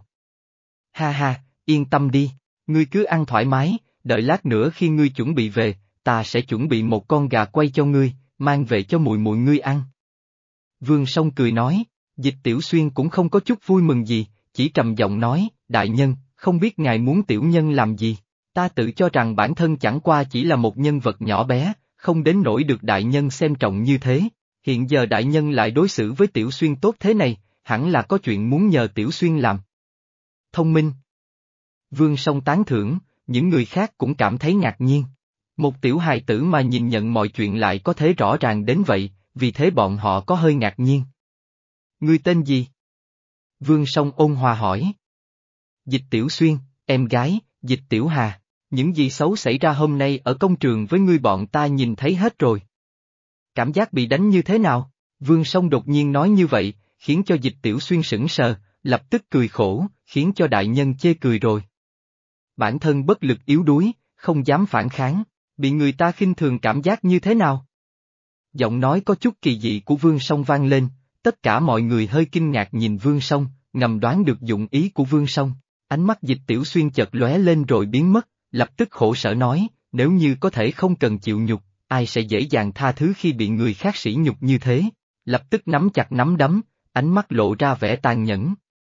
Ha ha, yên tâm đi, ngươi cứ ăn thoải mái, đợi lát nữa khi ngươi chuẩn bị về, ta sẽ chuẩn bị một con gà quay cho ngươi, mang về cho mùi mùi ngươi ăn. Vương Song cười nói, Dịch Tiểu Xuyên cũng không có chút vui mừng gì, chỉ trầm giọng nói, đại nhân, không biết ngài muốn tiểu nhân làm gì, ta tự cho rằng bản thân chẳng qua chỉ là một nhân vật nhỏ bé, không đến nỗi được đại nhân xem trọng như thế. Hiện giờ đại nhân lại đối xử với Tiểu Xuyên tốt thế này, hẳn là có chuyện muốn nhờ Tiểu Xuyên làm. Thông minh. Vương Song tán thưởng, những người khác cũng cảm thấy ngạc nhiên. Một tiểu hài tử mà nhìn nhận mọi chuyện lại có thể rõ ràng đến vậy, vì thế bọn họ có hơi ngạc nhiên. Ngươi tên gì? Vương Song ôn hòa hỏi. Dịch Tiểu Xuyên, em gái, Dịch Tiểu Hà, những gì xấu xảy ra hôm nay ở công trường với ngươi bọn ta nhìn thấy hết rồi. Cảm giác bị đánh như thế nào? Vương Song đột nhiên nói như vậy, khiến cho Dịch Tiểu Xuyên sững sờ, lập tức cười khổ, khiến cho đại nhân chê cười rồi. Bản thân bất lực yếu đuối, không dám phản kháng, bị người ta khinh thường cảm giác như thế nào? Giọng nói có chút kỳ dị của Vương Song vang lên, tất cả mọi người hơi kinh ngạc nhìn Vương Song, ngầm đoán được dụng ý của Vương Song. Ánh mắt Dịch Tiểu Xuyên chợt lóe lên rồi biến mất, lập tức khổ sở nói, nếu như có thể không cần chịu nhục, ai sẽ dễ dàng tha thứ khi bị người khác sỉ nhục như thế, lập tức nắm chặt nắm đấm, ánh mắt lộ ra vẻ tàn nhẫn.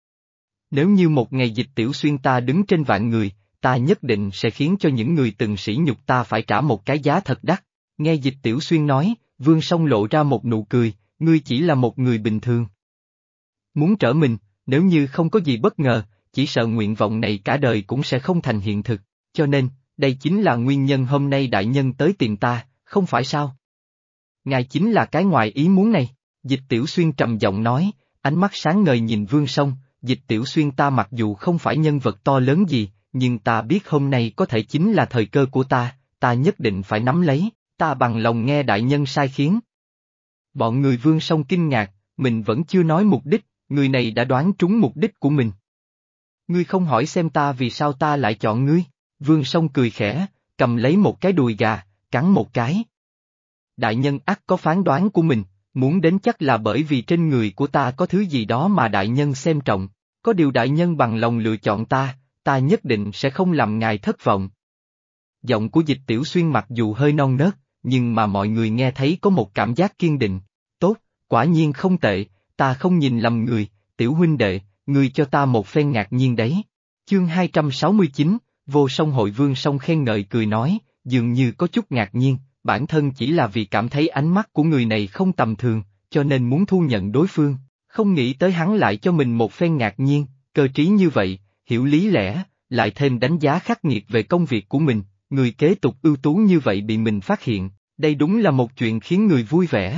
Nếu như một ngày Dịch Tiểu Xuyên ta đứng trên vạn người, ta nhất định sẽ khiến cho những người từng sỉ nhục ta phải trả một cái giá thật đắt. Nghe Dịch Tiểu Xuyên nói, Vương Song lộ ra một nụ cười, ngươi chỉ là một người bình thường. Muốn trở mình, nếu như không có gì bất ngờ, chỉ sợ nguyện vọng này cả đời cũng sẽ không thành hiện thực, cho nên, đây chính là nguyên nhân hôm nay đại nhân tới tìm ta, không phải sao? Ngài chính là cái ngoài ý muốn này, Dịch Tiểu Xuyên trầm giọng nói, ánh mắt sáng ngời nhìn Vương Song, Dịch Tiểu Xuyên ta mặc dù không phải nhân vật to lớn gì, nhưng ta biết hôm nay có thể chính là thời cơ của ta, ta nhất định phải nắm lấy, ta bằng lòng nghe đại nhân sai khiến. Bọn người Vương Song kinh ngạc, mình vẫn chưa nói mục đích, người này đã đoán trúng mục đích của mình. Ngươi không hỏi xem ta vì sao ta lại chọn ngươi, Vương Song cười khẽ, cầm lấy một cái đùi gà, cắn một cái. Đại nhân ắt có phán đoán của mình, muốn đến chắc là bởi vì trên người của ta có thứ gì đó mà đại nhân xem trọng, có điều đại nhân bằng lòng lựa chọn ta, ta nhất định sẽ không làm ngài thất vọng. Giọng của Dịch Tiểu Xuyên mặc dù hơi non nớt, nhưng mà mọi người nghe thấy có một cảm giác kiên định. Tốt, quả nhiên không tệ, ta không nhìn lầm người, tiểu huynh đệ, ngươi cho ta một phen ngạc nhiên đấy. Chương hai trăm sáu mươi chín, Vô Song Hội Vương Song khen ngợi cười nói, dường như có chút ngạc nhiên, bản thân chỉ là vì cảm thấy ánh mắt của người này không tầm thường, cho nên muốn thu nhận đối phương, không nghĩ tới hắn lại cho mình một phen ngạc nhiên, cơ trí như vậy, hiểu lý lẽ, lại thêm đánh giá khắc nghiệt về công việc của mình, người kế tục ưu tú như vậy bị mình phát hiện, đây đúng là một chuyện khiến người vui vẻ.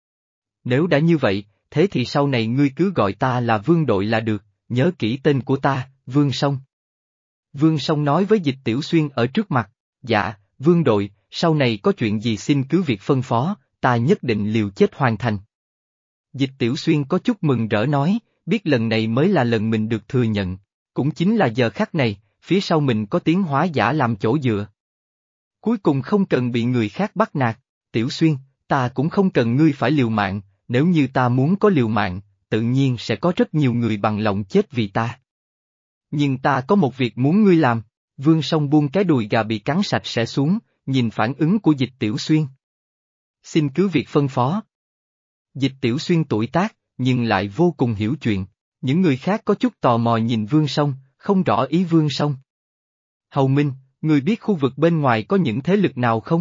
Nếu đã như vậy, thế thì sau này ngươi cứ gọi ta là Vương Đội là được, nhớ kỹ tên của ta, Vương Song. Vương Song nói với Dịch Tiểu Xuyên ở trước mặt, dạ, Vương Đội, sau này có chuyện gì xin cứ việc phân phó, ta nhất định liều chết hoàn thành. Dịch Tiểu Xuyên có chút mừng rỡ nói, biết lần này mới là lần mình được thừa nhận. Cũng chính là giờ khắc này, phía sau mình có tiến hóa giả làm chỗ dựa. Cuối cùng không cần bị người khác bắt nạt, Tiểu Xuyên, ta cũng không cần ngươi phải liều mạng, nếu như ta muốn có liều mạng, tự nhiên sẽ có rất nhiều người bằng lòng chết vì ta. Nhưng ta có một việc muốn ngươi làm, Vương Song buông cái đùi gà bị cắn sạch sẽ xuống, nhìn phản ứng của Dịch Tiểu Xuyên. Xin cứ việc phân phó. Dịch Tiểu Xuyên tuổi tác, nhưng lại vô cùng hiểu chuyện, những người khác có chút tò mò nhìn Vương Song, không rõ ý Vương Song. Hầu Minh, ngươi biết khu vực bên ngoài có những thế lực nào không?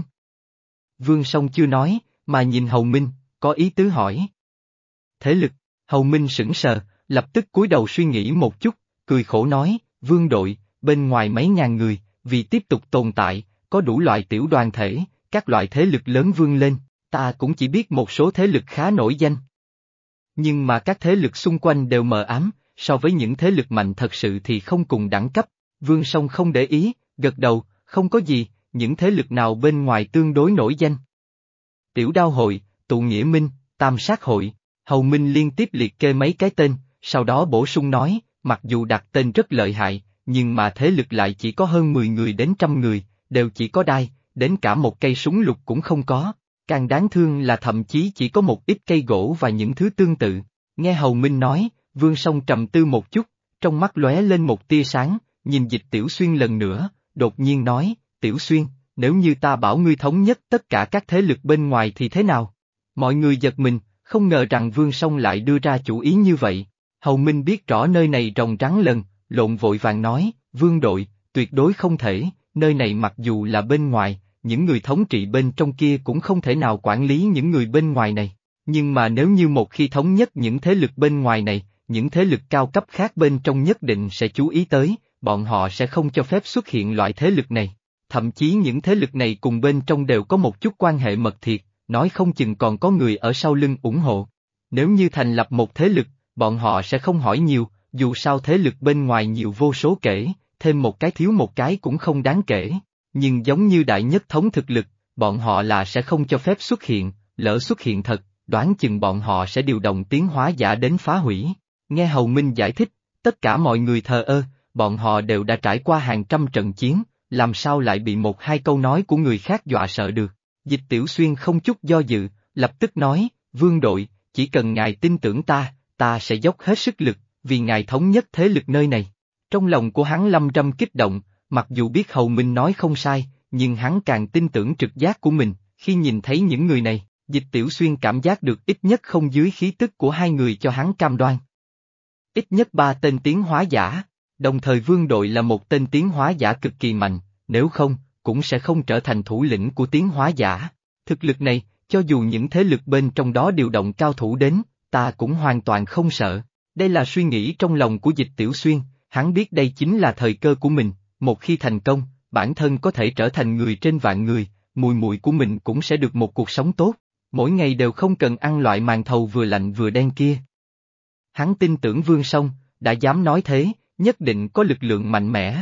Vương Song chưa nói, mà nhìn Hầu Minh, có ý tứ hỏi. Thế lực, Hầu Minh sững sờ, lập tức cúi đầu suy nghĩ một chút, cười khổ nói, Vương đội, bên ngoài mấy ngàn người, vì tiếp tục tồn tại, có đủ loại tiểu đoàn thể, các loại thế lực lớn vươn lên, ta cũng chỉ biết một số thế lực khá nổi danh. Nhưng mà các thế lực xung quanh đều mờ ám, so với những thế lực mạnh thật sự thì không cùng đẳng cấp, Vương Song không để ý, gật đầu, không có gì, những thế lực nào bên ngoài tương đối nổi danh. Tiểu Đao Hội, Tụ Nghĩa Minh, Tam Sát Hội, Hầu Minh liên tiếp liệt kê mấy cái tên, sau đó bổ sung nói, mặc dù đặt tên rất lợi hại, nhưng mà thế lực lại chỉ có hơn mười người đến trăm người, đều chỉ có đai, đến cả một cây súng lục cũng không có. Càng đáng thương là thậm chí chỉ có một ít cây gỗ và những thứ tương tự. Nghe Hầu Minh nói, Vương Song trầm tư một chút, trong mắt lóe lên một tia sáng, nhìn Dịch Tiểu Xuyên lần nữa, đột nhiên nói, Tiểu Xuyên, nếu như ta bảo ngươi thống nhất tất cả các thế lực bên ngoài thì thế nào? Mọi người giật mình, không ngờ rằng Vương Song lại đưa ra chủ ý như vậy. Hầu Minh biết rõ nơi này rồng rắn lần, lộn vội vàng nói, Vương đội, tuyệt đối không thể, nơi này mặc dù là bên ngoài, những người thống trị bên trong kia cũng không thể nào quản lý những người bên ngoài này. Nhưng mà nếu như một khi thống nhất những thế lực bên ngoài này, những thế lực cao cấp khác bên trong nhất định sẽ chú ý tới, bọn họ sẽ không cho phép xuất hiện loại thế lực này. Thậm chí những thế lực này cùng bên trong đều có một chút quan hệ mật thiết, nói không chừng còn có người ở sau lưng ủng hộ. Nếu như thành lập một thế lực, bọn họ sẽ không hỏi nhiều, dù sao thế lực bên ngoài nhiều vô số kể, thêm một cái thiếu một cái cũng không đáng kể. Nhưng giống như đại nhất thống thực lực, bọn họ là sẽ không cho phép xuất hiện, lỡ xuất hiện thật, đoán chừng bọn họ sẽ điều động tiến hóa giả đến phá hủy. Nghe Hầu Minh giải thích, tất cả mọi người thờ ơ, bọn họ đều đã trải qua hàng trăm trận chiến, làm sao lại bị một hai câu nói của người khác dọa sợ được. Dịch Tiểu Xuyên không chút do dự, lập tức nói, Vương đội, chỉ cần ngài tin tưởng ta, ta sẽ dốc hết sức lực, vì ngài thống nhất thế lực nơi này. Trong lòng của hắn lâm râm kích động, mặc dù biết Hầu Minh nói không sai, nhưng hắn càng tin tưởng trực giác của mình, khi nhìn thấy những người này, Dịch Tiểu Xuyên cảm giác được ít nhất không dưới khí tức của hai người cho hắn cam đoan. Ít nhất ba tên tiến hóa giả, đồng thời Vương đội là một tên tiến hóa giả cực kỳ mạnh, nếu không, cũng sẽ không trở thành thủ lĩnh của tiến hóa giả. Thực lực này, cho dù những thế lực bên trong đó điều động cao thủ đến, ta cũng hoàn toàn không sợ. Đây là suy nghĩ trong lòng của Dịch Tiểu Xuyên, hắn biết đây chính là thời cơ của mình, một khi thành công, bản thân có thể trở thành người trên vạn người, mùi mùi của mình cũng sẽ được một cuộc sống tốt, mỗi ngày đều không cần ăn loại màn thầu vừa lạnh vừa đen kia. Hắn tin tưởng Vương Song, đã dám nói thế, nhất định có lực lượng mạnh mẽ.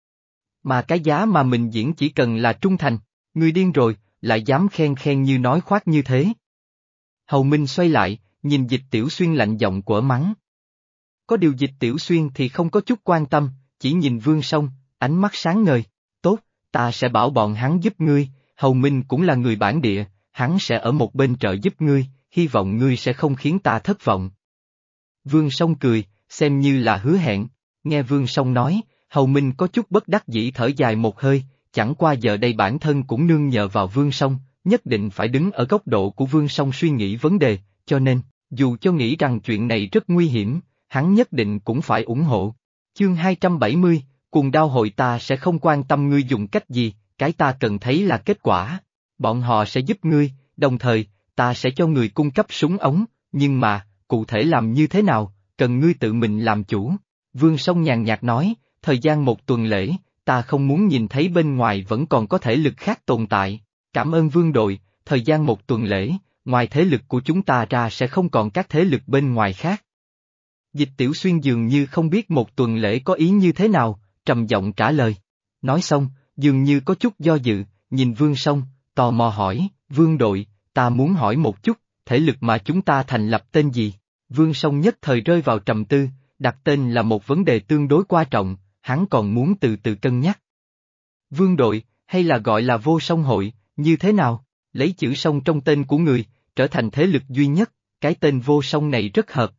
Mà cái giá mà mình diễn chỉ cần là trung thành, người điên rồi, lại dám khen khen như nói khoác như thế. Hầu Minh xoay lại, nhìn Dịch Tiểu Xuyên lạnh giọng quở mắng. Có điều Dịch Tiểu Xuyên thì không có chút quan tâm, chỉ nhìn Vương Song, ánh mắt sáng ngời, tốt, ta sẽ bảo bọn hắn giúp ngươi, Hầu Minh cũng là người bản địa, hắn sẽ ở một bên trợ giúp ngươi, hy vọng ngươi sẽ không khiến ta thất vọng. Vương Song cười, xem như là hứa hẹn, nghe Vương Song nói, Hầu Minh có chút bất đắc dĩ thở dài một hơi, chẳng qua giờ đây bản thân cũng nương nhờ vào Vương Song, nhất định phải đứng ở góc độ của Vương Song suy nghĩ vấn đề, cho nên, dù cho nghĩ rằng chuyện này rất nguy hiểm, hắn nhất định cũng phải ủng hộ. Chương hai trăm bảy mươi, Cuồng Đao Hội ta sẽ không quan tâm ngươi dùng cách gì, cái ta cần thấy là kết quả. Bọn họ sẽ giúp ngươi, đồng thời, ta sẽ cho người cung cấp súng ống, nhưng mà, cụ thể làm như thế nào, cần ngươi tự mình làm chủ. Vương Song nhàn nhạt nói, thời gian một tuần lễ, ta không muốn nhìn thấy bên ngoài vẫn còn có thể lực khác tồn tại. Cảm ơn Vương đội, thời gian một tuần lễ, ngoài thế lực của chúng ta ra sẽ không còn các thế lực bên ngoài khác. Dịch Tiểu Xuyên dường như không biết một tuần lễ có ý như thế nào, trầm giọng trả lời. Nói xong, dường như có chút do dự, nhìn Vương Song, tò mò hỏi, Vương đội, ta muốn hỏi một chút, thể lực mà chúng ta thành lập tên gì? Vương Song nhất thời rơi vào trầm tư, đặt tên là một vấn đề tương đối quan trọng, hắn còn muốn từ từ cân nhắc. Vương đội, hay là gọi là vô song hội, như thế nào? Lấy chữ song trong tên của người, trở thành thế lực duy nhất, cái tên vô song này rất hợp.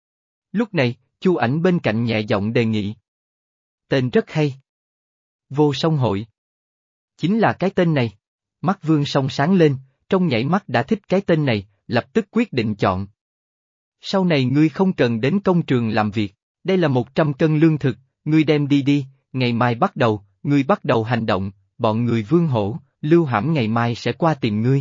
Lúc này, Chu Ảnh bên cạnh nhẹ giọng đề nghị. Tên rất hay. Vô song hội. Chính là cái tên này. Mắt Vương Song sáng lên, trong nhảy mắt đã thích cái tên này, lập tức quyết định chọn. Sau này ngươi không cần đến công trường làm việc, đây là một trăm cân lương thực, ngươi đem đi đi, ngày mai bắt đầu, ngươi bắt đầu hành động, bọn người Vương Hổ, Lưu Hãm ngày mai sẽ qua tìm ngươi.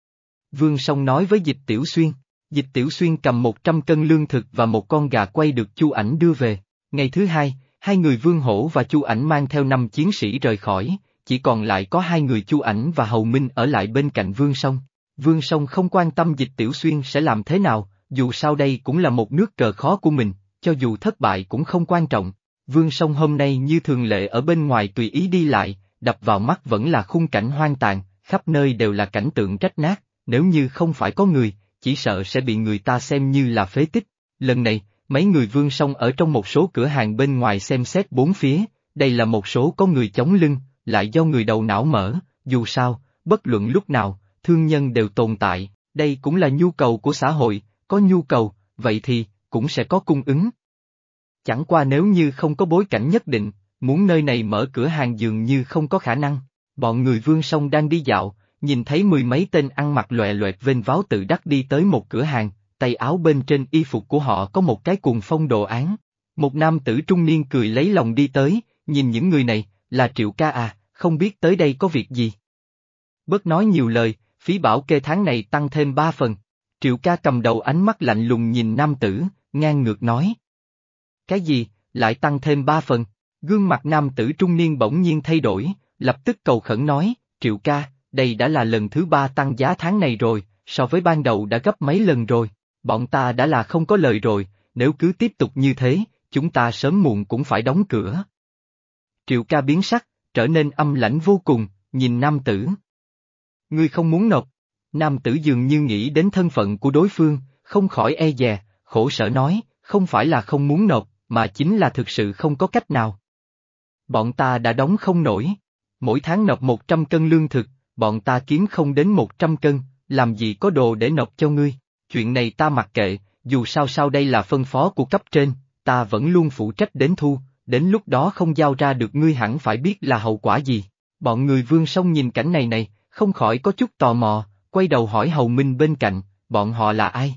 Vương Song nói với Dịch Tiểu Xuyên, Dịch Tiểu Xuyên cầm một trăm cân lương thực và một con gà quay được Chu Ảnh đưa về. Ngày thứ hai, hai người Vương Hổ và Chu Ảnh mang theo năm chiến sĩ rời khỏi, chỉ còn lại có hai người Chu Ảnh và Hầu Minh ở lại bên cạnh Vương Song. Vương Song không quan tâm Dịch Tiểu Xuyên sẽ làm thế nào, dù sao đây cũng là một nước cờ khó của mình, cho dù thất bại cũng không quan trọng. Vương Song hôm nay như thường lệ ở bên ngoài tùy ý đi lại, đập vào mắt vẫn là khung cảnh hoang tàn, khắp nơi đều là cảnh tượng rách nát, nếu như không phải có người, chỉ sợ sẽ bị người ta xem như là phế tích. Lần này, mấy người Vương Song ở trong một số cửa hàng bên ngoài xem xét bốn phía, đây là một số có người chống lưng, lại do người đầu não mở, dù sao, bất luận lúc nào, thương nhân đều tồn tại, đây cũng là nhu cầu của xã hội, có nhu cầu, vậy thì, cũng sẽ có cung ứng. Chẳng qua nếu như không có bối cảnh nhất định, muốn nơi này mở cửa hàng dường như không có khả năng. Bọn người Vương Song đang đi dạo, nhìn thấy mười mấy tên ăn mặc loè loẹt vênh váo tự đắc đi tới một cửa hàng, tay áo bên trên y phục của họ có một cái cuồng phong đồ án. Một nam tử trung niên cười lấy lòng đi tới, nhìn những người này, là Triệu ca à, không biết tới đây có việc gì. Bớt nói nhiều lời, phí bảo kê tháng này tăng thêm ba phần. Triệu ca cầm đầu ánh mắt lạnh lùng nhìn nam tử, ngang ngược nói. Cái gì, lại tăng thêm ba phần? Gương mặt nam tử trung niên bỗng nhiên thay đổi, lập tức cầu khẩn nói, Triệu ca, đây đã là lần thứ ba tăng giá tháng này rồi, so với ban đầu đã gấp mấy lần rồi, bọn ta đã là không có lời rồi, nếu cứ tiếp tục như thế, chúng ta sớm muộn cũng phải đóng cửa. Triệu ca biến sắc, trở nên âm lãnh vô cùng, nhìn nam tử. Ngươi không muốn nộp. Nam tử dường như nghĩ đến thân phận của đối phương, không khỏi e dè, khổ sở nói, không phải là không muốn nộp, mà chính là thực sự không có cách nào. Bọn ta đã đóng không nổi. Mỗi tháng nộp một trăm cân lương thực, bọn ta kiếm không đến một trăm cân, làm gì có đồ để nộp cho ngươi. Chuyện này ta mặc kệ, dù sao sau đây là phân phó của cấp trên, ta vẫn luôn phụ trách đến thu, đến lúc đó không giao ra được ngươi hẳn phải biết là hậu quả gì. Bọn người Vương Song nhìn cảnh này này, không khỏi có chút tò mò, quay đầu hỏi Hầu Minh bên cạnh, bọn họ là ai?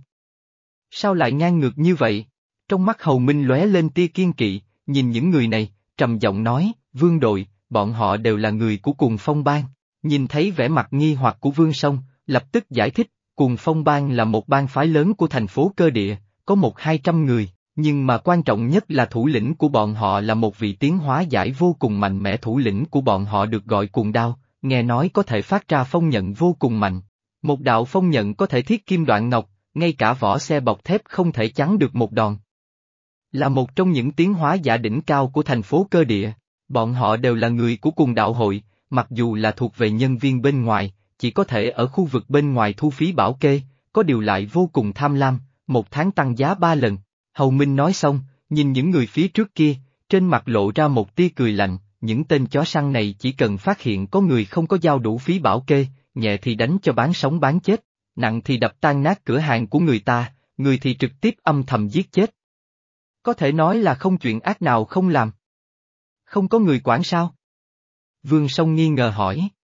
Sao lại ngang ngược như vậy? Trong mắt Hầu Minh lóe lên tia kiên kỵ, nhìn những người này, trầm giọng nói, Vương đội, bọn họ đều là người của Cuồng Phong Bang. Nhìn thấy vẻ mặt nghi hoặc của Vương Song, lập tức giải thích, Cuồng Phong Bang là một bang phái lớn của thành phố Cơ Địa, có một hai trăm người, nhưng mà quan trọng nhất là thủ lĩnh của bọn họ là một vị tiến hóa giải vô cùng mạnh mẽ. Thủ lĩnh của bọn họ được gọi Cuồng Đao, nghe nói có thể phát ra phong nhận vô cùng mạnh. Một đạo phong nhận có thể thiết kim đoạn ngọc, ngay cả vỏ xe bọc thép không thể chắn được một đòn. Là một trong những tiến hóa giả đỉnh cao của thành phố Cơ Địa, bọn họ đều là người của Cuồng Đạo Hội, mặc dù là thuộc về nhân viên bên ngoài, chỉ có thể ở khu vực bên ngoài thu phí bảo kê, có điều lại vô cùng tham lam, một tháng tăng giá ba lần. Hầu Minh nói xong, nhìn những người phía trước kia, trên mặt lộ ra một tia cười lạnh, những tên chó săn này chỉ cần phát hiện có người không có giao đủ phí bảo kê, nhẹ thì đánh cho bán sống bán chết, nặng thì đập tan nát cửa hàng của người ta, người thì trực tiếp âm thầm giết chết. Có thể nói là không chuyện ác nào không làm. Không có người quản sao? Vương Song nghi ngờ hỏi.